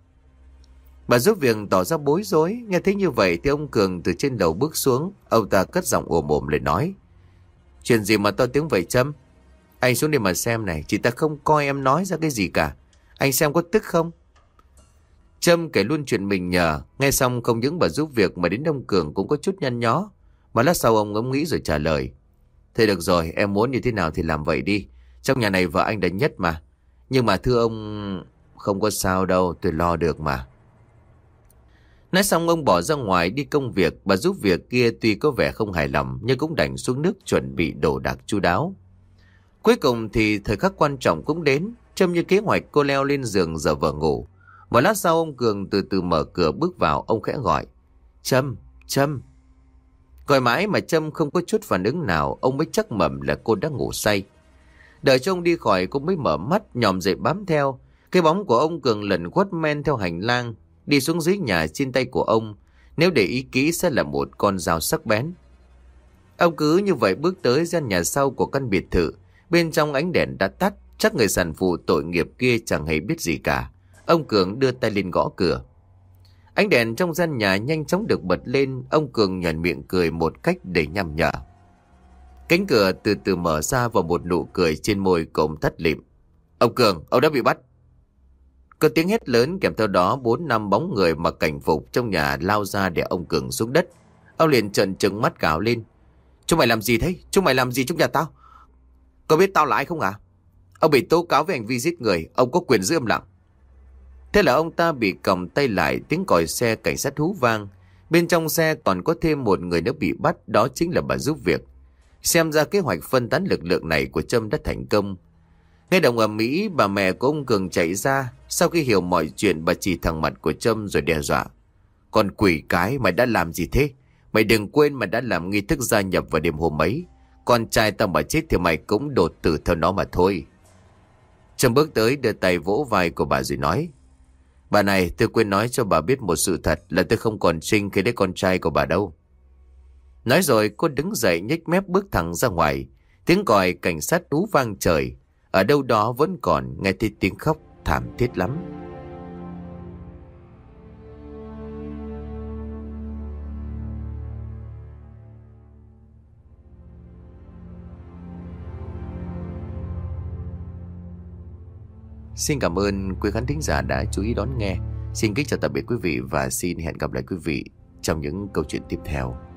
Speaker 1: Bà giúp việc tỏ ra bối rối. Nghe thấy như vậy thì ông Cường từ trên đầu bước xuống. Ông ta cất giọng ồm ồm lên nói. Chuyện gì mà to tiếng vậy Trâm? Anh xuống đây mà xem này, chị ta không coi em nói ra cái gì cả. Anh xem có tức không? Trâm kể luôn chuyện mình nhờ. Nghe xong không những bà giúp việc mà đến ông Cường cũng có chút nhăn nhó. Mà lát sau ông ngẫm nghĩ rồi trả lời. Thôi được rồi, em muốn như thế nào thì làm vậy đi. Trong nhà này vợ anh đã nhất mà. Nhưng mà thưa ông... Không có sao đâu, tôi lo được mà. Nói xong ông bỏ ra ngoài đi công việc. Bà giúp việc kia tuy có vẻ không hài lòng, nhưng cũng đành xuống nước chuẩn bị đồ đạc chu đáo. Cuối cùng thì thời khắc quan trọng cũng đến. Trâm như kế hoạch cô leo lên giường giờ vờ ngủ. Một lát sau ông Cường từ từ mở cửa bước vào. Ông khẽ gọi. Trâm, Trâm. Gọi mãi mà Trâm không có chút phản ứng nào. Ông mới chắc mẩm là cô đã ngủ say. Đợi cho ông đi khỏi cô mới mở mắt nhòm dậy bám theo. Cái bóng của ông Cường lần quất men theo hành lang đi xuống dưới nhà trên tay của ông. Nếu để ý kỹ sẽ là một con dao sắc bén. Ông cứ như vậy bước tới gian nhà sau của căn biệt thự. Bên trong ánh đèn đã tắt. Chắc người sản phụ tội nghiệp kia chẳng hề biết gì cả. Ông Cường đưa tay lên gõ cửa. Ánh đèn trong gian nhà nhanh chóng được bật lên. Ông Cường nhoẻn miệng cười một cách đầy nham nhở. Cánh cửa từ từ mở ra và một nụ cười trên môi cổng thắt lịm. Ông Cường, ông đã bị bắt. Có tiếng hét lớn, kèm theo đó bốn năm bóng người mặc cảnh phục trong nhà lao ra để ông Cường xuống đất. Ông liền trợn trừng mắt gào lên. Chúng mày làm gì thế? Chúng mày làm gì trong nhà tao? Có biết tao là ai không hả? Ông bị tố cáo về hành vi giết người. Ông có quyền giữ im lặng. Thế là ông ta bị còng tay lại. Tiếng còi xe cảnh sát hú vang. Bên trong xe còn có thêm một người nữa bị bắt. Đó chính là bà giúp việc. Xem ra kế hoạch phân tán lực lượng này của Trâm đã thành công. Nghe động ầm ĩ, bà mẹ của ông Cường chạy ra. Sau khi hiểu mọi chuyện, bà chỉ thẳng mặt của Trâm rồi đe dọa. Con quỷ cái, mày đã làm gì thế? Mày đừng quên mày đã làm nghi thức gia nhập vào đêm hôm ấy. Con trai tao mà chết thì mày cũng đột tử theo nó mà thôi. Trâm bước tới đưa tay vỗ vai của bà rồi nói. Bà này, tôi quên nói cho bà biết một sự thật là tôi không còn Trinh khi đấy con trai của bà đâu. Nói rồi cô đứng dậy nhếch mép bước thẳng ra ngoài. Tiếng còi cảnh sát rú vang trời. Ở đâu đó vẫn còn nghe thấy tiếng khóc thảm thiết lắm. Xin cảm ơn quý khán thính giả đã chú ý đón nghe. Xin kính chào tạm biệt quý vị và xin hẹn gặp lại quý vị trong những câu chuyện tiếp theo.